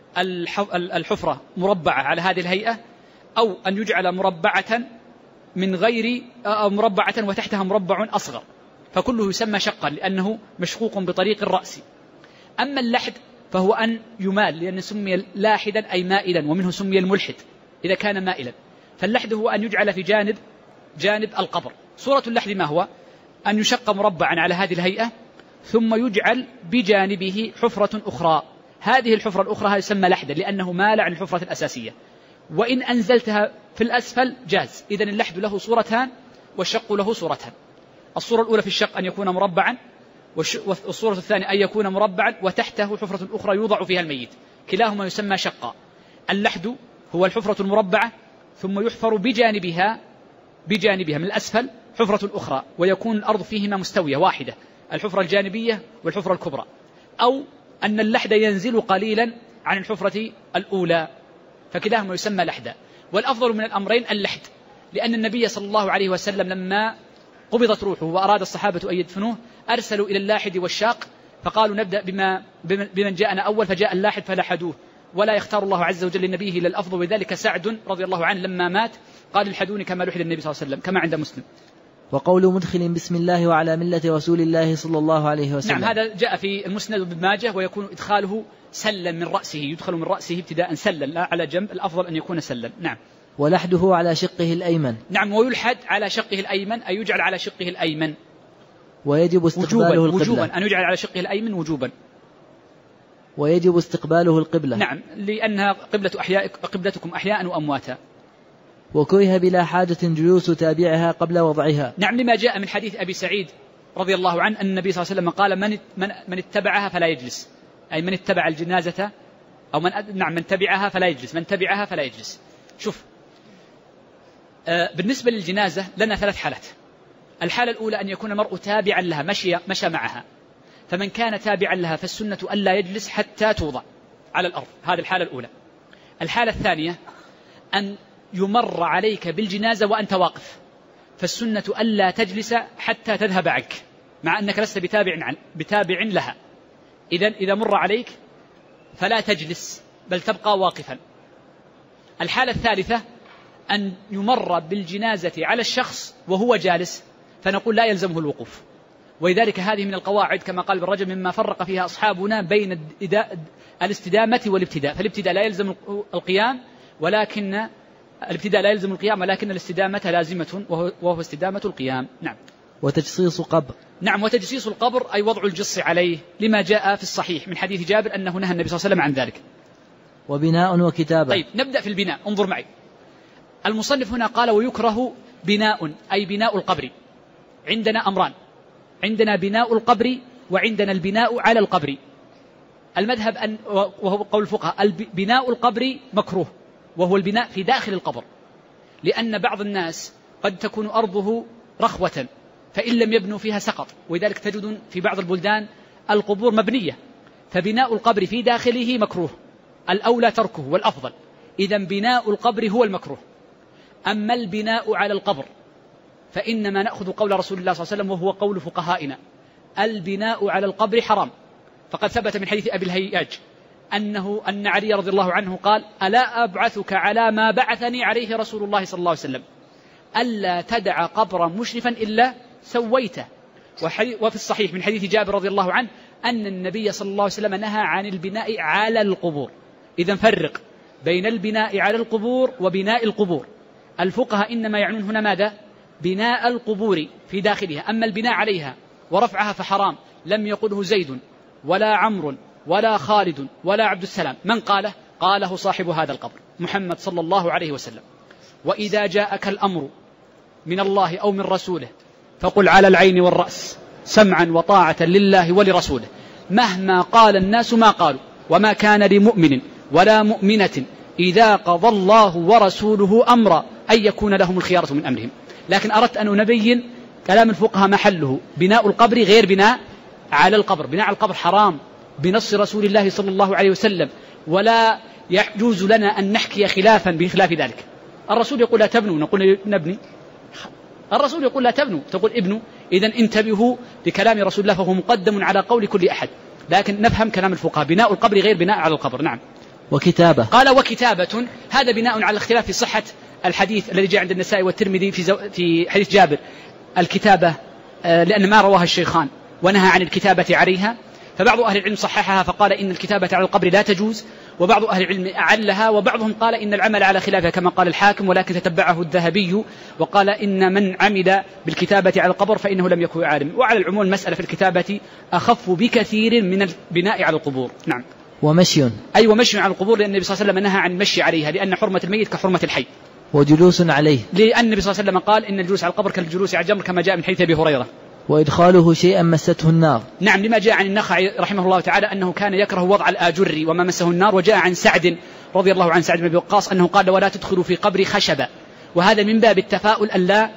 الحفرة مربعة على هذه الهيئة، أو أن يجعل مربعة من غير مربعة وتحتها مربع أصغر، فكله يسمى شقا لأنه مشقوق بطريق الرأس. أما اللحد فهو أن يمال، لأن سمي لاحدا أي مائلا، ومنه سمي الملحد إذا كان مائلا. فاللحد هو أن يجعل في جانب القبر. صورة اللحد ما هو؟ أن يشق مربعا على هذه الهيئة، ثم يجعل بجانبه حفرة أخرى، هذه الحفرة الأخرى يسمى لحدا لأنه مال عن الحفرة الأساسية. وإن أنزلتها في الأسفل جاز. إذن اللحد له صورتان والشق له صورتان. الصورة الأولى في الشق أن يكون مربعا، والصورة الثانية أن يكون مربعا وتحته حفرة أخرى يوضع فيها الميت، كلاهما يسمى شقا. اللحد هو الحفرة المربعة، ثم يحفر بجانبها من الأسفل حفرة أخرى، ويكون الأرض فيهما مستوية واحدة، الحفرة الجانبية والحفرة الكبرى. أو أن اللحد ينزل قليلا عن الحفرة الأولى، فكلاهما يسمى لحدا. والأفضل من الأمرين اللحد، لأن النبي صلى الله عليه وسلم لما قبضت روحه وأراد الصحابة أن يدفنوه أرسلوا إلى اللاحد والشاق، فقالوا نبدأ بمن جاءنا أول، فجاء اللاحد فلحدوه، ولا يختار الله عز وجل لنبيه إلى الأفضل. وذلك سعد رضي الله عنه لما مات قال الحدوني كما لحد النبي صلى الله عليه وسلم، كما عند مسلم. وقول مدخل بسم الله وعلى ملة رسول الله صلى الله عليه وسلم. نعم، هذا جاء في المسند بن ماجه، ويكون إدخاله سلا من رأسه، يدخل من رأسه ابتداء سلا لا على جنب، الأفضل أن يكون سلا. نعم. ولحده على شقه الأيمن. نعم، ويلحد على شقه الأيمن، أي يجعل على شقه الأيمن. ويجب استقباله القبلة. وجوبا أن يجعل على شقه الأيمن وجوبا. ويجب استقباله القبلة. نعم، لأنها قبلتكم أحياء وأمواتا. وكره بلا حاجة جلوس تابعها قبل وضعها. نعم، لما جاء من حديث أبي سعيد رضي الله عنه أن النبي صلى الله عليه وسلم قال من اتبعها فلا يجلس، أي من اتبع الجنازة أو من تبعها فلا يجلس، من تبعها فلا يجلس. شوف، بالنسبة للجنازة لنا 3 حالات. الحالة الأولى أن يكون المرء تابعا لها، مشى معها، فمن كان تابعا لها فالسنة ألا يجلس حتى توضع على الأرض، هذه الحالة الأولى. الحالة الثانية أن يمر عليك بالجنازة وأنت واقف، فالسنة ألا تجلس حتى تذهب عنك، مع أنك لست بتابع لها. إذا مر عليك فلا تجلس بل تبقى واقفا. الحالة الثالثة أن يمر بالجنازة على الشخص وهو جالس، فنقول لا يلزمه الوقوف. ولذلك هذه من القواعد كما قال ابن رجب مما فرق فيها أصحابنا بين الاستدامة والابتداء. فالابتداء لا يلزم القيام، ولكن الاستدامة لازمة وهو استدامة القيام. نعم. وتجصيص قبر. نعم، وتجصيص القبر أي وضع الجص عليه، لما جاء في الصحيح من حديث جابر أنه نهى النبي صلى الله عليه وسلم عن ذلك. وبناء وكتابة. طيب نبدأ في البناء. انظر معي، المصنف هنا قال ويكره بناء أي بناء القبر. عندنا أمران، عندنا بناء القبر وعندنا البناء على القبر. المذهب وهو قول الفقهاء بناء القبر مكروه، وهو البناء في داخل القبر، لأن بعض الناس قد تكون أرضه رخوة فإن لم يبنوا فيها سقط، ولذلك تجد في بعض البلدان القبور مبنية، فبناء القبر في داخله مكروه، الأولى تركه والأفضل. إذن بناء القبر هو المكروه. أما البناء على القبر فإنما نأخذ قول رسول الله صلى الله عليه وسلم وهو قول فقهائنا، البناء على القبر حرام. فقد ثبت من حديث أبي الهياج أن علي رضي الله عنه قال ألا أبعثك على ما بعثني عليه رسول الله صلى الله عليه وسلم، ألا تدع قبرا مشرفا إلا سويته. وفي الصحيح من حديث جابر رضي الله عنه أن النبي صلى الله عليه وسلم نهى عن البناء على القبور. إذن فرق بين البناء على القبور وبناء القبور. الفقهاء إنما يعنون هنا ماذا؟ بناء القبور في داخلها. أما البناء عليها ورفعها فحرام، لم يقله زيد ولا عمرو ولا خالد ولا عبد السلام. من قاله؟ قاله صاحب هذا القبر محمد صلى الله عليه وسلم. وإذا جاءك الأمر من الله أو من رسوله فقل على العين والرأس سمعا وطاعة لله ولرسوله، مهما قال الناس ما قالوا، وما كان لمؤمن ولا مؤمنة إذا قضى الله ورسوله أمرا أن يكون لهم الخيارة من أمرهم. لكن أردت أن نبين كلام الفقهاء محله بناء القبر غير بناء على القبر. بناء على القبر حرام بنص رسول الله صلى الله عليه وسلم، ولا يجوز لنا أن نحكي خلافا بخلاف ذلك. الرسول يقول لا تبنوا، نقول نبني. الرسول يقول لا تبنوا، تقول ابنوا. إذن انتبهوا لكلام رسول الله فهو مقدم على قول كل أحد. لكن نفهم كلام الفقهاء، بناء القبر غير بناء على القبر. نعم. وكتابة. قال وكتابة، هذا بناء على الاختلاف في صحة الحديث الذي جاء عند النسائي والترمذي في حديث جابر الكتابة، لأن ما رواها الشيخان ونهى عن الكتابة عليها. فبعض أهل العلم صححها فقال إن الكتابة على القبر لا تجوز، وبعض أهل العلم أعلها، وبعضهم قال إن العمل على خلافها كما قال الحاكم، ولكن تتبعه الذهبي وقال إن من عمل بالكتابة على القبر فإنه لم يكن عالم. وعلى العموم المسألة في الكتابة أخف بكثير من البناء على القبور. نعم. ومشي. أي ومشي على القبور، لأن النبي صلى الله عليه وسلم نهى عن المشي عليها، لأن حرمة الميت كحرمة الحي. وجلوس عليه، لأن النبي صلى الله عليه وسلم قال إن الجلوس على القبر كالجلوس على الجمر كما جاء من حديث أبي هريرة. وإدخاله شيئا مسته النار. نعم، لما جاء عن النخعي رحمه الله تعالى أنه كان يكره وضع الآجر وما مسه النار. وجاء عن سعد رضي الله عن سعد بن أبي وقاص أنه قال ولا تدخلوا في قبر خشبا، وهذا من باب التفاؤل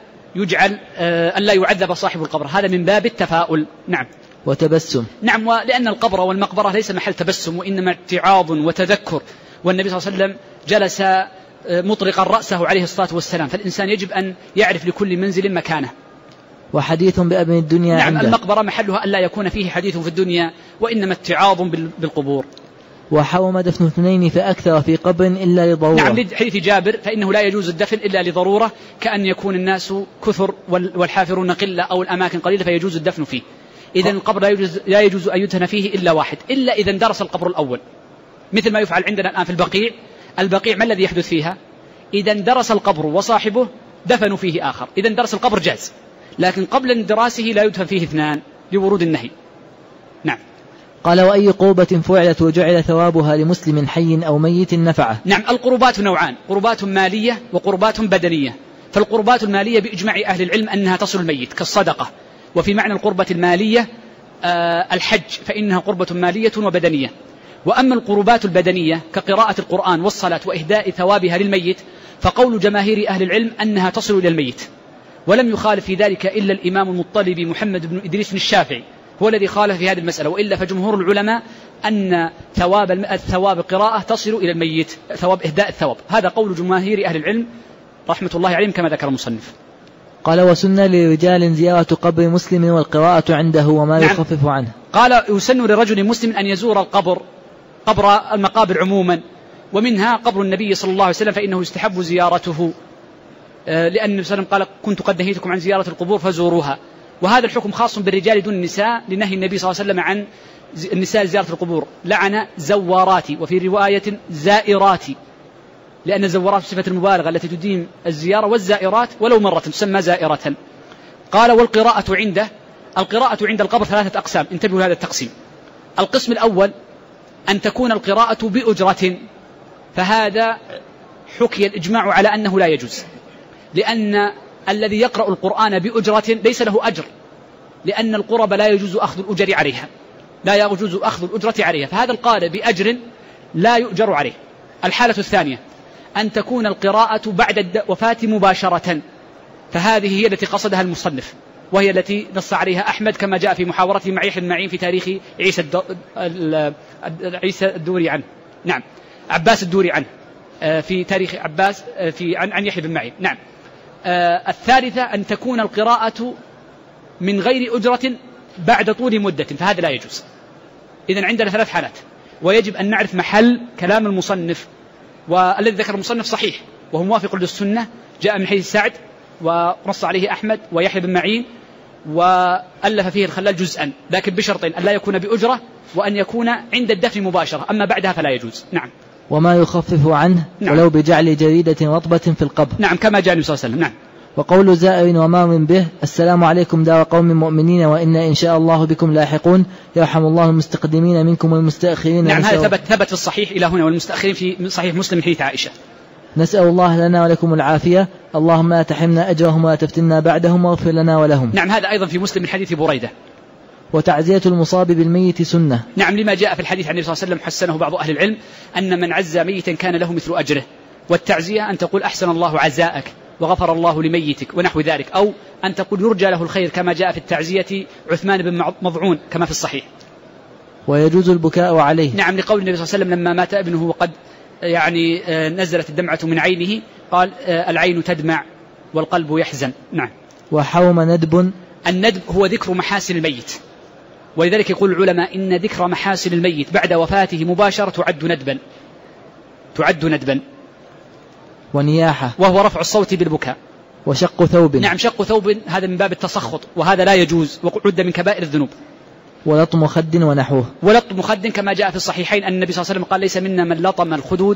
ألا يعذب صاحب القبر، هذا من باب التفاؤل. نعم. وتبسم. نعم، ولأن القبر والمقبرة ليس محل تبسم وإنما اتعاظ وتذكر، والنبي صلى الله عليه وسلم جلس مطرقا رأسه عليه الصلاة والسلام، فالإنسان يجب أن يعرف لكل منزل مكانه. وحديث بأبن الدنيا. نعم، عنده. المقبرة محلها ألا يكون فيه حديث في الدنيا وإنما اتعاظ بالقبور. وحرم دفن اثنين فأكثر في قبر إلا لضرورة. نعم، لحديث جابر فإنه لا يجوز الدفن إلا لضرورة، كأن يكون الناس كثر والحافرون قلة أو الأماكن قليلة فيجوز الدفن فيه. إذن القبر لا يجوز أن يدفن فيه إلا واحد، إلا إذا اندرس القبر الأول، مثل ما يفعل عندنا الآن في البقيع ما الذي يحدث فيها؟ إذا اندرس القبر وصاحبه دفنوا فيه آخر، إذا اندرس القبر جاز، لكن قبل اندراسه لا يدفن فيه اثنان لورود النهي. نعم. قال وأي قربة فعلت وجعل ثوابها لمسلم حي أو ميت نفعه. نعم، القربات نوعان، قربات مالية وقربات بدنية. فالقربات المالية بإجماع أهل العلم أنها تصل الميت كالصدقة. وفي معنى القربة المالية الحج فإنها قربة مالية وبدنية. وأما القربات البدنية كقراءة القرآن والصلاة وإهداء ثوابها للميت فقول جماهير أهل العلم أنها تصل إلى الميت، ولم يخالف في ذلك إلا الإمام المطلبي محمد بن إدريس الشافعي هو الذي خالف في هذه المسألة، وإلا فجمهور العلماء أن الثواب قراءة تصل إلى الميت، ثواب إهداء الثواب. هذا قول جماهير أهل العلم رحمة الله عليهم كما ذكر المصنف. قال وسن لرجال زيارة قبر مسلم والقراءة عنده وما يخفف عنه. قال يسن لرجل مسلم أن يزور القبر، قبر المقابر عموما، ومنها قبر النبي صلى الله عليه وسلم فإنه يستحب زيارته، لأن النبي صلى الله عليه وسلم قال كنت قد نهيتكم عن زيارة القبور فزوروها. وهذا الحكم خاص بالرجال دون النساء، لنهي النبي صلى الله عليه وسلم عن النساء زيارة القبور، لعن زوارات، وفي رواية زائرات، لأن الزوارات صفة المبالغة التي تديم الزيارة، والزائرات ولو مرة تسمى زائرة. قال والقراءة عنده، القراءة عند القبر 3 أقسام، انتبهوا هذا التقسيم. القسم الأول أن تكون القراءة بأجرة، فهذا حكي الإجماع على أنه لا يجوز، لأن الذي يقرأ القرآن بأجرة ليس له أجر، لأن القرب لا يجوز أخذ الأجر عليها، لا يجوز أخذ الأجرة عليها، فهذا القارئ بأجر لا يؤجر عليه. الحالة الثانية أن تكون القراءة بعد الوفاة مباشرة، فهذه هي التي قصدها المصنف، وهي التي نص عليها أحمد كما جاء في محاورته مع يحيى بن معين في تاريخ عيسى الدوري عنه، نعم عباس الدوري عنه، في تاريخ عباس عن يحيى بن معين، نعم. الثالثة أن تكون القراءة من غير أجرة بعد طول مدة، فهذا لا يجوز. إذن عندنا 3 حالات، ويجب أن نعرف محل كلام المصنف، والذي ذكر المصنف صحيح وهو موافق للسنة، جاء من حديث سعد ونص عليه أحمد ويحيى بن معين، وألف فيه الخلال جزءا، لكن بشرطين: أن لا يكون بأجرة، وأن يكون عند الدفن مباشرة، أما بعدها فلا يجوز. نعم. وما يخفف عنه، نعم. ولو بجعل جريدة رطبة في القبر، نعم، كما جاء النبي صلى الله عليه وسلم. نعم. وقول زائر ومار به: السلام عليكم دار قوم مؤمنين وإنا إن شاء الله بكم لاحقون، يرحم الله المستقدمين منكم والمستأخرين. نعم، هذا ثبت في الصحيح إلى هنا، والمستأخرين في صحيح مسلم حديث عائشة. نسأل الله لنا ولكم العافية، اللهم لا تحرمنا أجرهم ولا تفتنا بعدهم واغفر لنا ولهم. نعم، هذا أيضا في مسلم من حديث بريدة. وتعزية المصاب بالميت سنة، نعم، لما جاء في الحديث عن النبي صلى الله عليه وسلم حسنه بعض أهل العلم أن من عزى ميتا كان له مثل أجره. والتعزية أن تقول أحسن الله عزاءك وغفر الله لميتك ونحو ذلك، أو أن تقول يرجى له الخير، كما جاء في التعزية عثمان بن مضعون كما في الصحيح. ويجوز البكاء عليه، نعم، لقول النبي صلى الله عليه وسلم لما مات ابنه وقد نزلت الدمعة من عينه قال: العين تدمع والقلب يحزن. نعم. وحوم ندب، الندب هو ذكر محاسن الميت، ولذلك يقول العلماء إن ذكر محاسن الميت بعد وفاته مباشرة تعد ندبا. ونياحة، وهو رفع الصوت بالبكاء. وشق ثوب، نعم، شق ثوب هذا من باب التسخط، وهذا لا يجوز وعد من كبائر الذنوب. ولطم خد ونحوه، ولطم خد كما جاء في الصحيحين أن النبي صلى الله عليه وسلم قال: ليس منا من لطم الخدود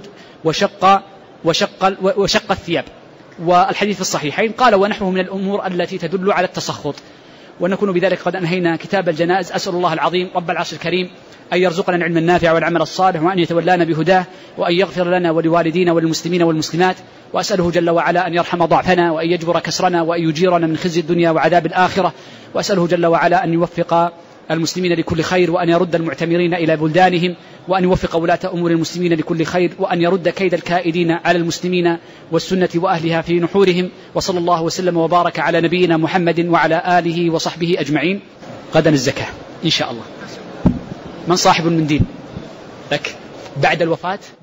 وشق الثياب. والحديث في الصحيحين قال: ونحوه من الأمور التي تدل على التسخط. ونكون بذلك قد أنهينا كتاب الجنائز. أسأل الله العظيم رب العرش الكريم أن يرزقنا العلم النافع والعمل الصالح، وأن يتولانا بهداه، وأن يغفر لنا ولوالدينا وللمسلمين والمسلمات. وأسأله جل وعلا أن يرحم ضعفنا، وأن يجبر كسرنا، وأن يجيرنا من خزي الدنيا وعذاب الآخرة. وأسأله جل وعلا أن يوفق المسلمين لكل خير، وأن يرد المعتمرين إلى بلدانهم، وأن يوفق ولاة أمور المسلمين لكل خير، وأن يرد كيد الكائدين على المسلمين والسنة وأهلها في نحورهم. وصلى الله وسلم وبارك على نبينا محمد وعلى آله وصحبه أجمعين. غدا الزكاة إن شاء الله. من صاحب المنديل لك بعد الوفاة؟